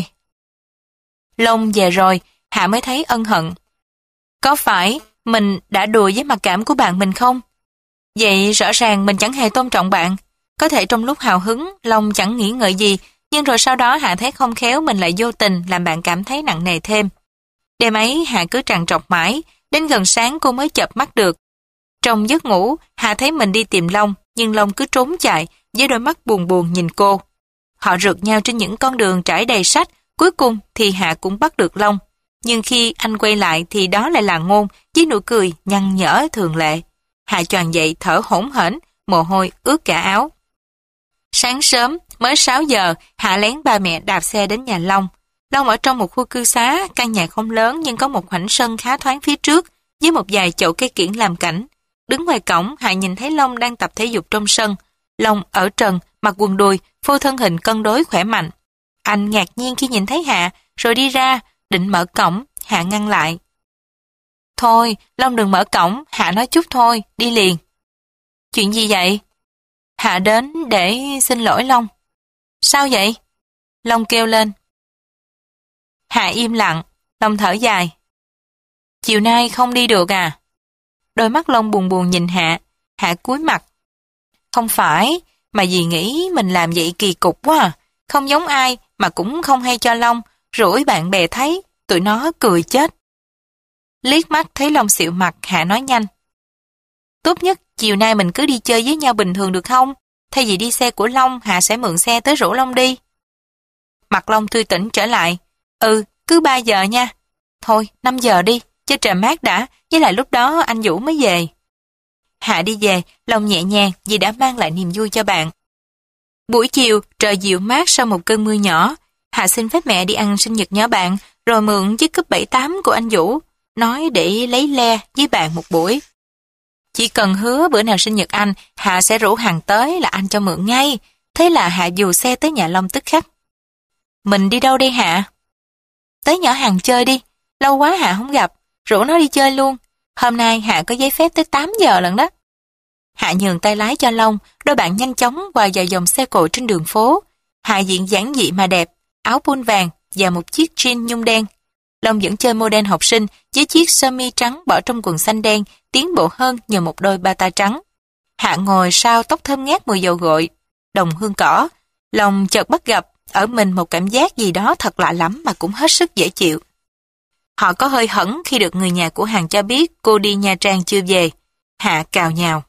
Long về rồi, Hạ mới thấy ân hận. Có phải mình đã đùa với mặc cảm của bạn mình không? Vậy rõ ràng mình chẳng hề tôn trọng bạn. Có thể trong lúc hào hứng, Long chẳng nghĩ ngợi gì, nhưng rồi sau đó Hạ thấy không khéo mình lại vô tình làm bạn cảm thấy nặng nề thêm. Đêm ấy Hạ cứ trằn trọc mãi, đến gần sáng cô mới chợp mắt được. Trong giấc ngủ, Hạ thấy mình đi tìm Long, nhưng Long cứ trốn chạy, với đôi mắt buồn buồn nhìn cô. Họ rượt nhau trên những con đường trải đầy sách, cuối cùng thì Hạ cũng bắt được Long. Nhưng khi anh quay lại thì đó lại là Ngôn, với nụ cười nhăn nhở thường lệ. Hạ choàng dậy thở hổn hển, mồ hôi ướt cả áo. Sáng sớm, mới sáu giờ, Hạ lén ba mẹ đạp xe đến nhà Long. Long ở trong một khu cư xá, căn nhà không lớn nhưng có một khoảnh sân khá thoáng phía trước, với một vài chậu cây kiểng làm cảnh. Đứng ngoài cổng, Hạ nhìn thấy Long đang tập thể dục trong sân. Long ở trần, mặc quần đùi, phô thân hình cân đối khỏe mạnh. Anh ngạc nhiên khi nhìn thấy Hạ, rồi đi ra, định mở cổng, Hạ ngăn lại. Thôi, Long đừng mở cổng, Hạ nói chút thôi, đi liền. Chuyện gì vậy? Hạ đến để xin lỗi Long. Sao vậy? Long kêu lên. Hạ im lặng, Long thở dài. Chiều nay không đi được à? Đôi mắt Long buồn buồn nhìn Hạ, Hạ cúi mặt. Không phải, mà dì nghĩ mình làm vậy kỳ cục quá à. Không giống ai, mà cũng không hay cho Long, rủi bạn bè thấy, tụi nó cười chết. Liếc mắt thấy Long xịu mặt, Hạ nói nhanh. Tốt nhất chiều nay mình cứ đi chơi với nhau bình thường được không? Thay vì đi xe của Long, Hạ sẽ mượn xe tới rủ Long đi. Mặt Long tươi tỉnh trở lại. Ừ, cứ ba giờ nha. Thôi, năm giờ đi, cho trời mát đã, với lại lúc đó anh Vũ mới về. Hạ đi về, Long nhẹ nhàng vì đã mang lại niềm vui cho bạn. Buổi chiều, trời dịu mát sau một cơn mưa nhỏ. Hạ xin phép mẹ đi ăn sinh nhật nhỏ bạn, rồi mượn chiếc cúp bảy tám của anh Vũ, nói để lấy le với bạn một buổi. Chỉ cần hứa bữa nào sinh nhật anh, Hạ sẽ rủ Hằng tới là anh cho mượn ngay. Thế là Hạ dù xe tới nhà Long tức khắc. Mình đi đâu đây Hạ? Tới nhỏ Hằng chơi đi, lâu quá Hạ không gặp, rủ nó đi chơi luôn. Hôm nay Hạ có giấy phép tới tám giờ lần đó. Hạ nhường tay lái cho Long, đôi bạn nhanh chóng qua vào dòng xe cộ trên đường phố. Hạ diện giản dị mà đẹp, áo pun vàng và một chiếc jean nhung đen. Long vẫn chơi model học sinh với chiếc sơ mi trắng bỏ trong quần xanh đen, tiến bộ hơn nhờ một đôi bata trắng. Hạ ngồi sau tóc thơm ngát mùi dầu gội, đồng hương cỏ. Long chợt bắt gặp ở mình một cảm giác gì đó thật lạ lắm mà cũng hết sức dễ chịu. Họ có hơi hẫng khi được người nhà của Hằng cho biết cô đi Nha Trang chưa về. Hạ cào nhào.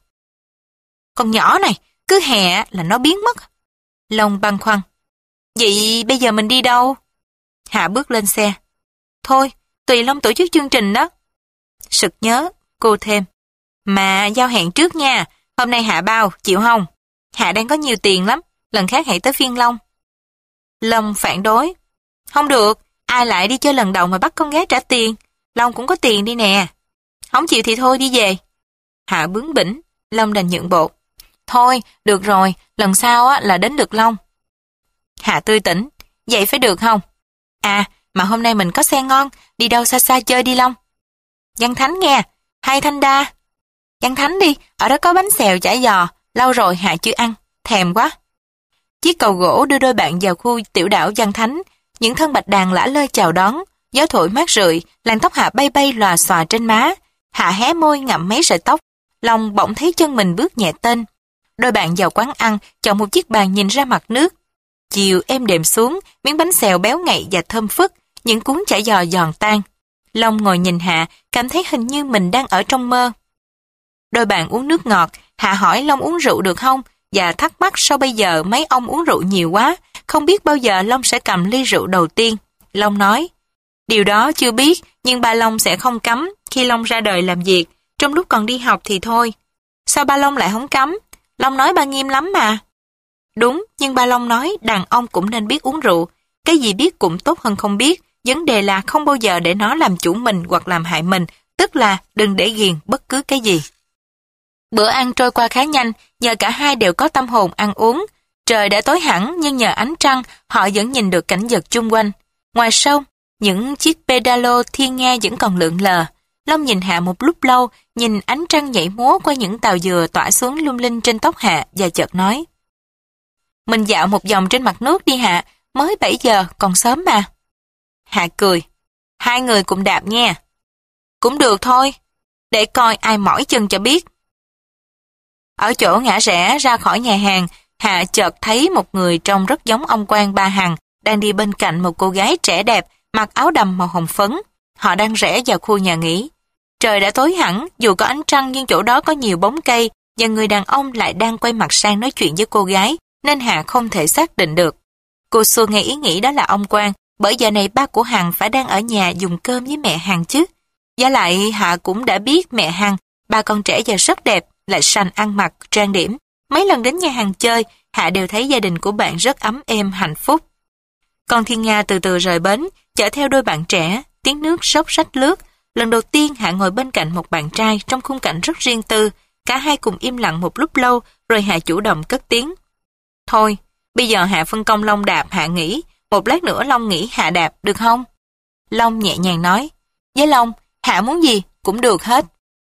Con nhỏ này, cứ hè là nó biến mất. Long băn khoăn. Vậy bây giờ mình đi đâu? Hạ bước lên xe. Thôi, tùy Long tổ chức chương trình đó. Sực nhớ, cô thêm. Mà giao hẹn trước nha, hôm nay Hạ bao, chịu không? Hạ đang có nhiều tiền lắm, lần khác hãy tới phiên Long. Long phản đối. Không được, ai lại đi chơi lần đầu mà bắt con gái trả tiền. Long cũng có tiền đi nè. Không chịu thì thôi đi về. Hạ bướng bỉnh, Long đành nhượng bộ. Thôi, được rồi, lần sau á, là đến lượt Long. Hạ tươi tỉnh, vậy phải được không? À, mà hôm nay mình có xe ngon, đi đâu xa xa chơi đi Long. Văn Thánh nghe, hay Thanh Đa. Văn Thánh đi, ở đó có bánh xèo chả giò, lâu rồi Hạ chưa ăn, thèm quá. Chiếc cầu gỗ đưa đôi bạn vào khu tiểu đảo Văn Thánh, những thân bạch đàn lả lơi chào đón, gió thổi mát rượi, làn tóc Hạ bay bay lòa xòa trên má. Hạ hé môi ngậm mấy sợi tóc, Long bỗng thấy chân mình bước nhẹ tên. Đôi bạn vào quán ăn, chọn một chiếc bàn nhìn ra mặt nước. Chiều êm đềm xuống, miếng bánh xèo béo ngậy và thơm phức, những cuốn chả giò giòn tan. Long ngồi nhìn Hạ, cảm thấy hình như mình đang ở trong mơ. Đôi bạn uống nước ngọt, Hạ hỏi Long uống rượu được không, và thắc mắc sao bây giờ mấy ông uống rượu nhiều quá, không biết bao giờ Long sẽ cầm ly rượu đầu tiên. Long nói, điều đó chưa biết, nhưng ba Long sẽ không cấm khi Long ra đời làm việc, trong lúc còn đi học thì thôi. Sao ba Long lại không cấm? Long nói ba nghiêm lắm mà. Đúng, nhưng ba Long nói đàn ông cũng nên biết uống rượu. Cái gì biết cũng tốt hơn không biết. Vấn đề là không bao giờ để nó làm chủ mình hoặc làm hại mình, tức là đừng để ghiền bất cứ cái gì. Bữa ăn trôi qua khá nhanh, nhờ cả hai đều có tâm hồn ăn uống. Trời đã tối hẳn nhưng nhờ ánh trăng họ vẫn nhìn được cảnh vật chung quanh. Ngoài sông, những chiếc pedalo thiên nga vẫn còn lượn lờ. Long nhìn Hạ một lúc lâu, nhìn ánh trăng nhảy múa qua những tàu dừa tỏa xuống lung linh trên tóc Hạ và chợt nói: Mình dạo một vòng trên mặt nước đi Hạ, mới bảy giờ, còn sớm mà. Hạ cười: Hai người cùng đạp nha. Cũng được thôi, để coi ai mỏi chân cho biết. Ở chỗ ngã rẽ ra khỏi nhà hàng, Hạ chợt thấy một người trông rất giống ông quan Ba Hằng đang đi bên cạnh một cô gái trẻ đẹp mặc áo đầm màu hồng phấn. Họ đang rẽ vào khu nhà nghỉ. Trời đã tối hẳn, dù có ánh trăng nhưng chỗ đó có nhiều bóng cây và người đàn ông lại đang quay mặt sang nói chuyện với cô gái nên Hạ không thể xác định được. Cô xua ngay ý nghĩ đó là ông quan, bởi giờ này ba của Hằng phải đang ở nhà dùng cơm với mẹ Hằng chứ. Và lại Hạ cũng đã biết mẹ Hằng, ba con trẻ giờ rất đẹp, lại sành ăn mặc, trang điểm. Mấy lần đến nhà hàng chơi, Hạ đều thấy gia đình của bạn rất ấm êm, hạnh phúc. Con Thiên Nga từ từ rời bến, chở theo đôi bạn trẻ, tiếng nước xốc xách lướt. Lần đầu tiên Hạ ngồi bên cạnh một bạn trai trong khung cảnh rất riêng tư. Cả hai cùng im lặng một lúc lâu, rồi Hạ chủ động cất tiếng. Thôi, bây giờ Hạ phân công Long đạp, Hạ nghỉ. Một lát nữa Long nghỉ, Hạ đạp, được không? Long nhẹ nhàng nói. Với Long, Hạ muốn gì cũng được hết.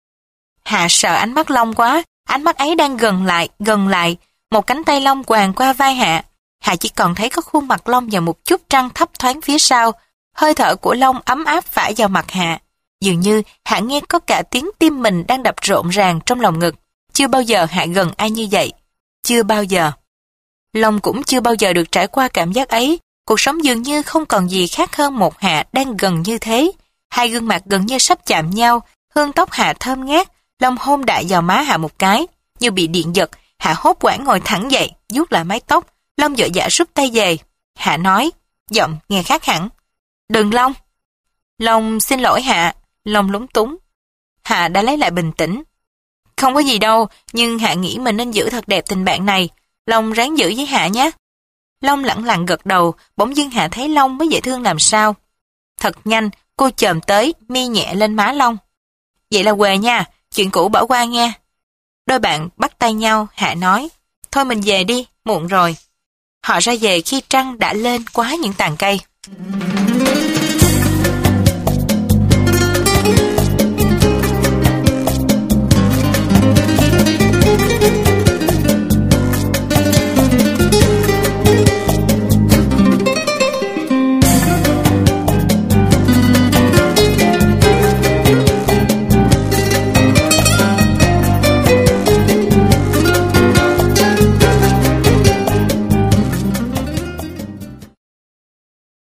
Hạ sợ ánh mắt Long quá, ánh mắt ấy đang gần lại, gần lại. Một cánh tay Long quàng qua vai Hạ. Hạ chỉ còn thấy có khuôn mặt Long và một chút trăng thấp thoáng phía sau. Hơi thở của Long ấm áp phả vào mặt Hạ. Dường như Hạ nghe có cả tiếng tim mình đang đập rộn ràng trong lòng ngực. Chưa bao giờ Hạ gần ai như vậy. Chưa bao giờ. Long cũng chưa bao giờ được trải qua cảm giác ấy. Cuộc sống dường như không còn gì khác hơn một Hạ đang gần như thế. Hai gương mặt gần như sắp chạm nhau. Hương tóc Hạ thơm ngát. Long hôn đại vào má Hạ một cái. Như bị điện giật, Hạ hốt hoảng ngồi thẳng dậy, vuốt lại mái tóc. Long vội vã rút tay về. Hạ nói, giọng nghe khác hẳn. Đừng Long. Long xin lỗi Hạ. Long lúng túng. Hạ đã lấy lại bình tĩnh. Không có gì đâu, nhưng Hạ nghĩ mình nên giữ thật đẹp tình bạn này. Long ráng giữ với Hạ nhé. Long lẳng lặng gật đầu, bỗng dưng Hạ thấy Long mới dễ thương làm sao. Thật nhanh, cô chồm tới, mi nhẹ lên má Long. Vậy là quê nha, chuyện cũ bỏ qua nha. Đôi bạn bắt tay nhau, Hạ nói, thôi mình về đi, muộn rồi. Họ ra về khi trăng đã lên quá những tàn cây.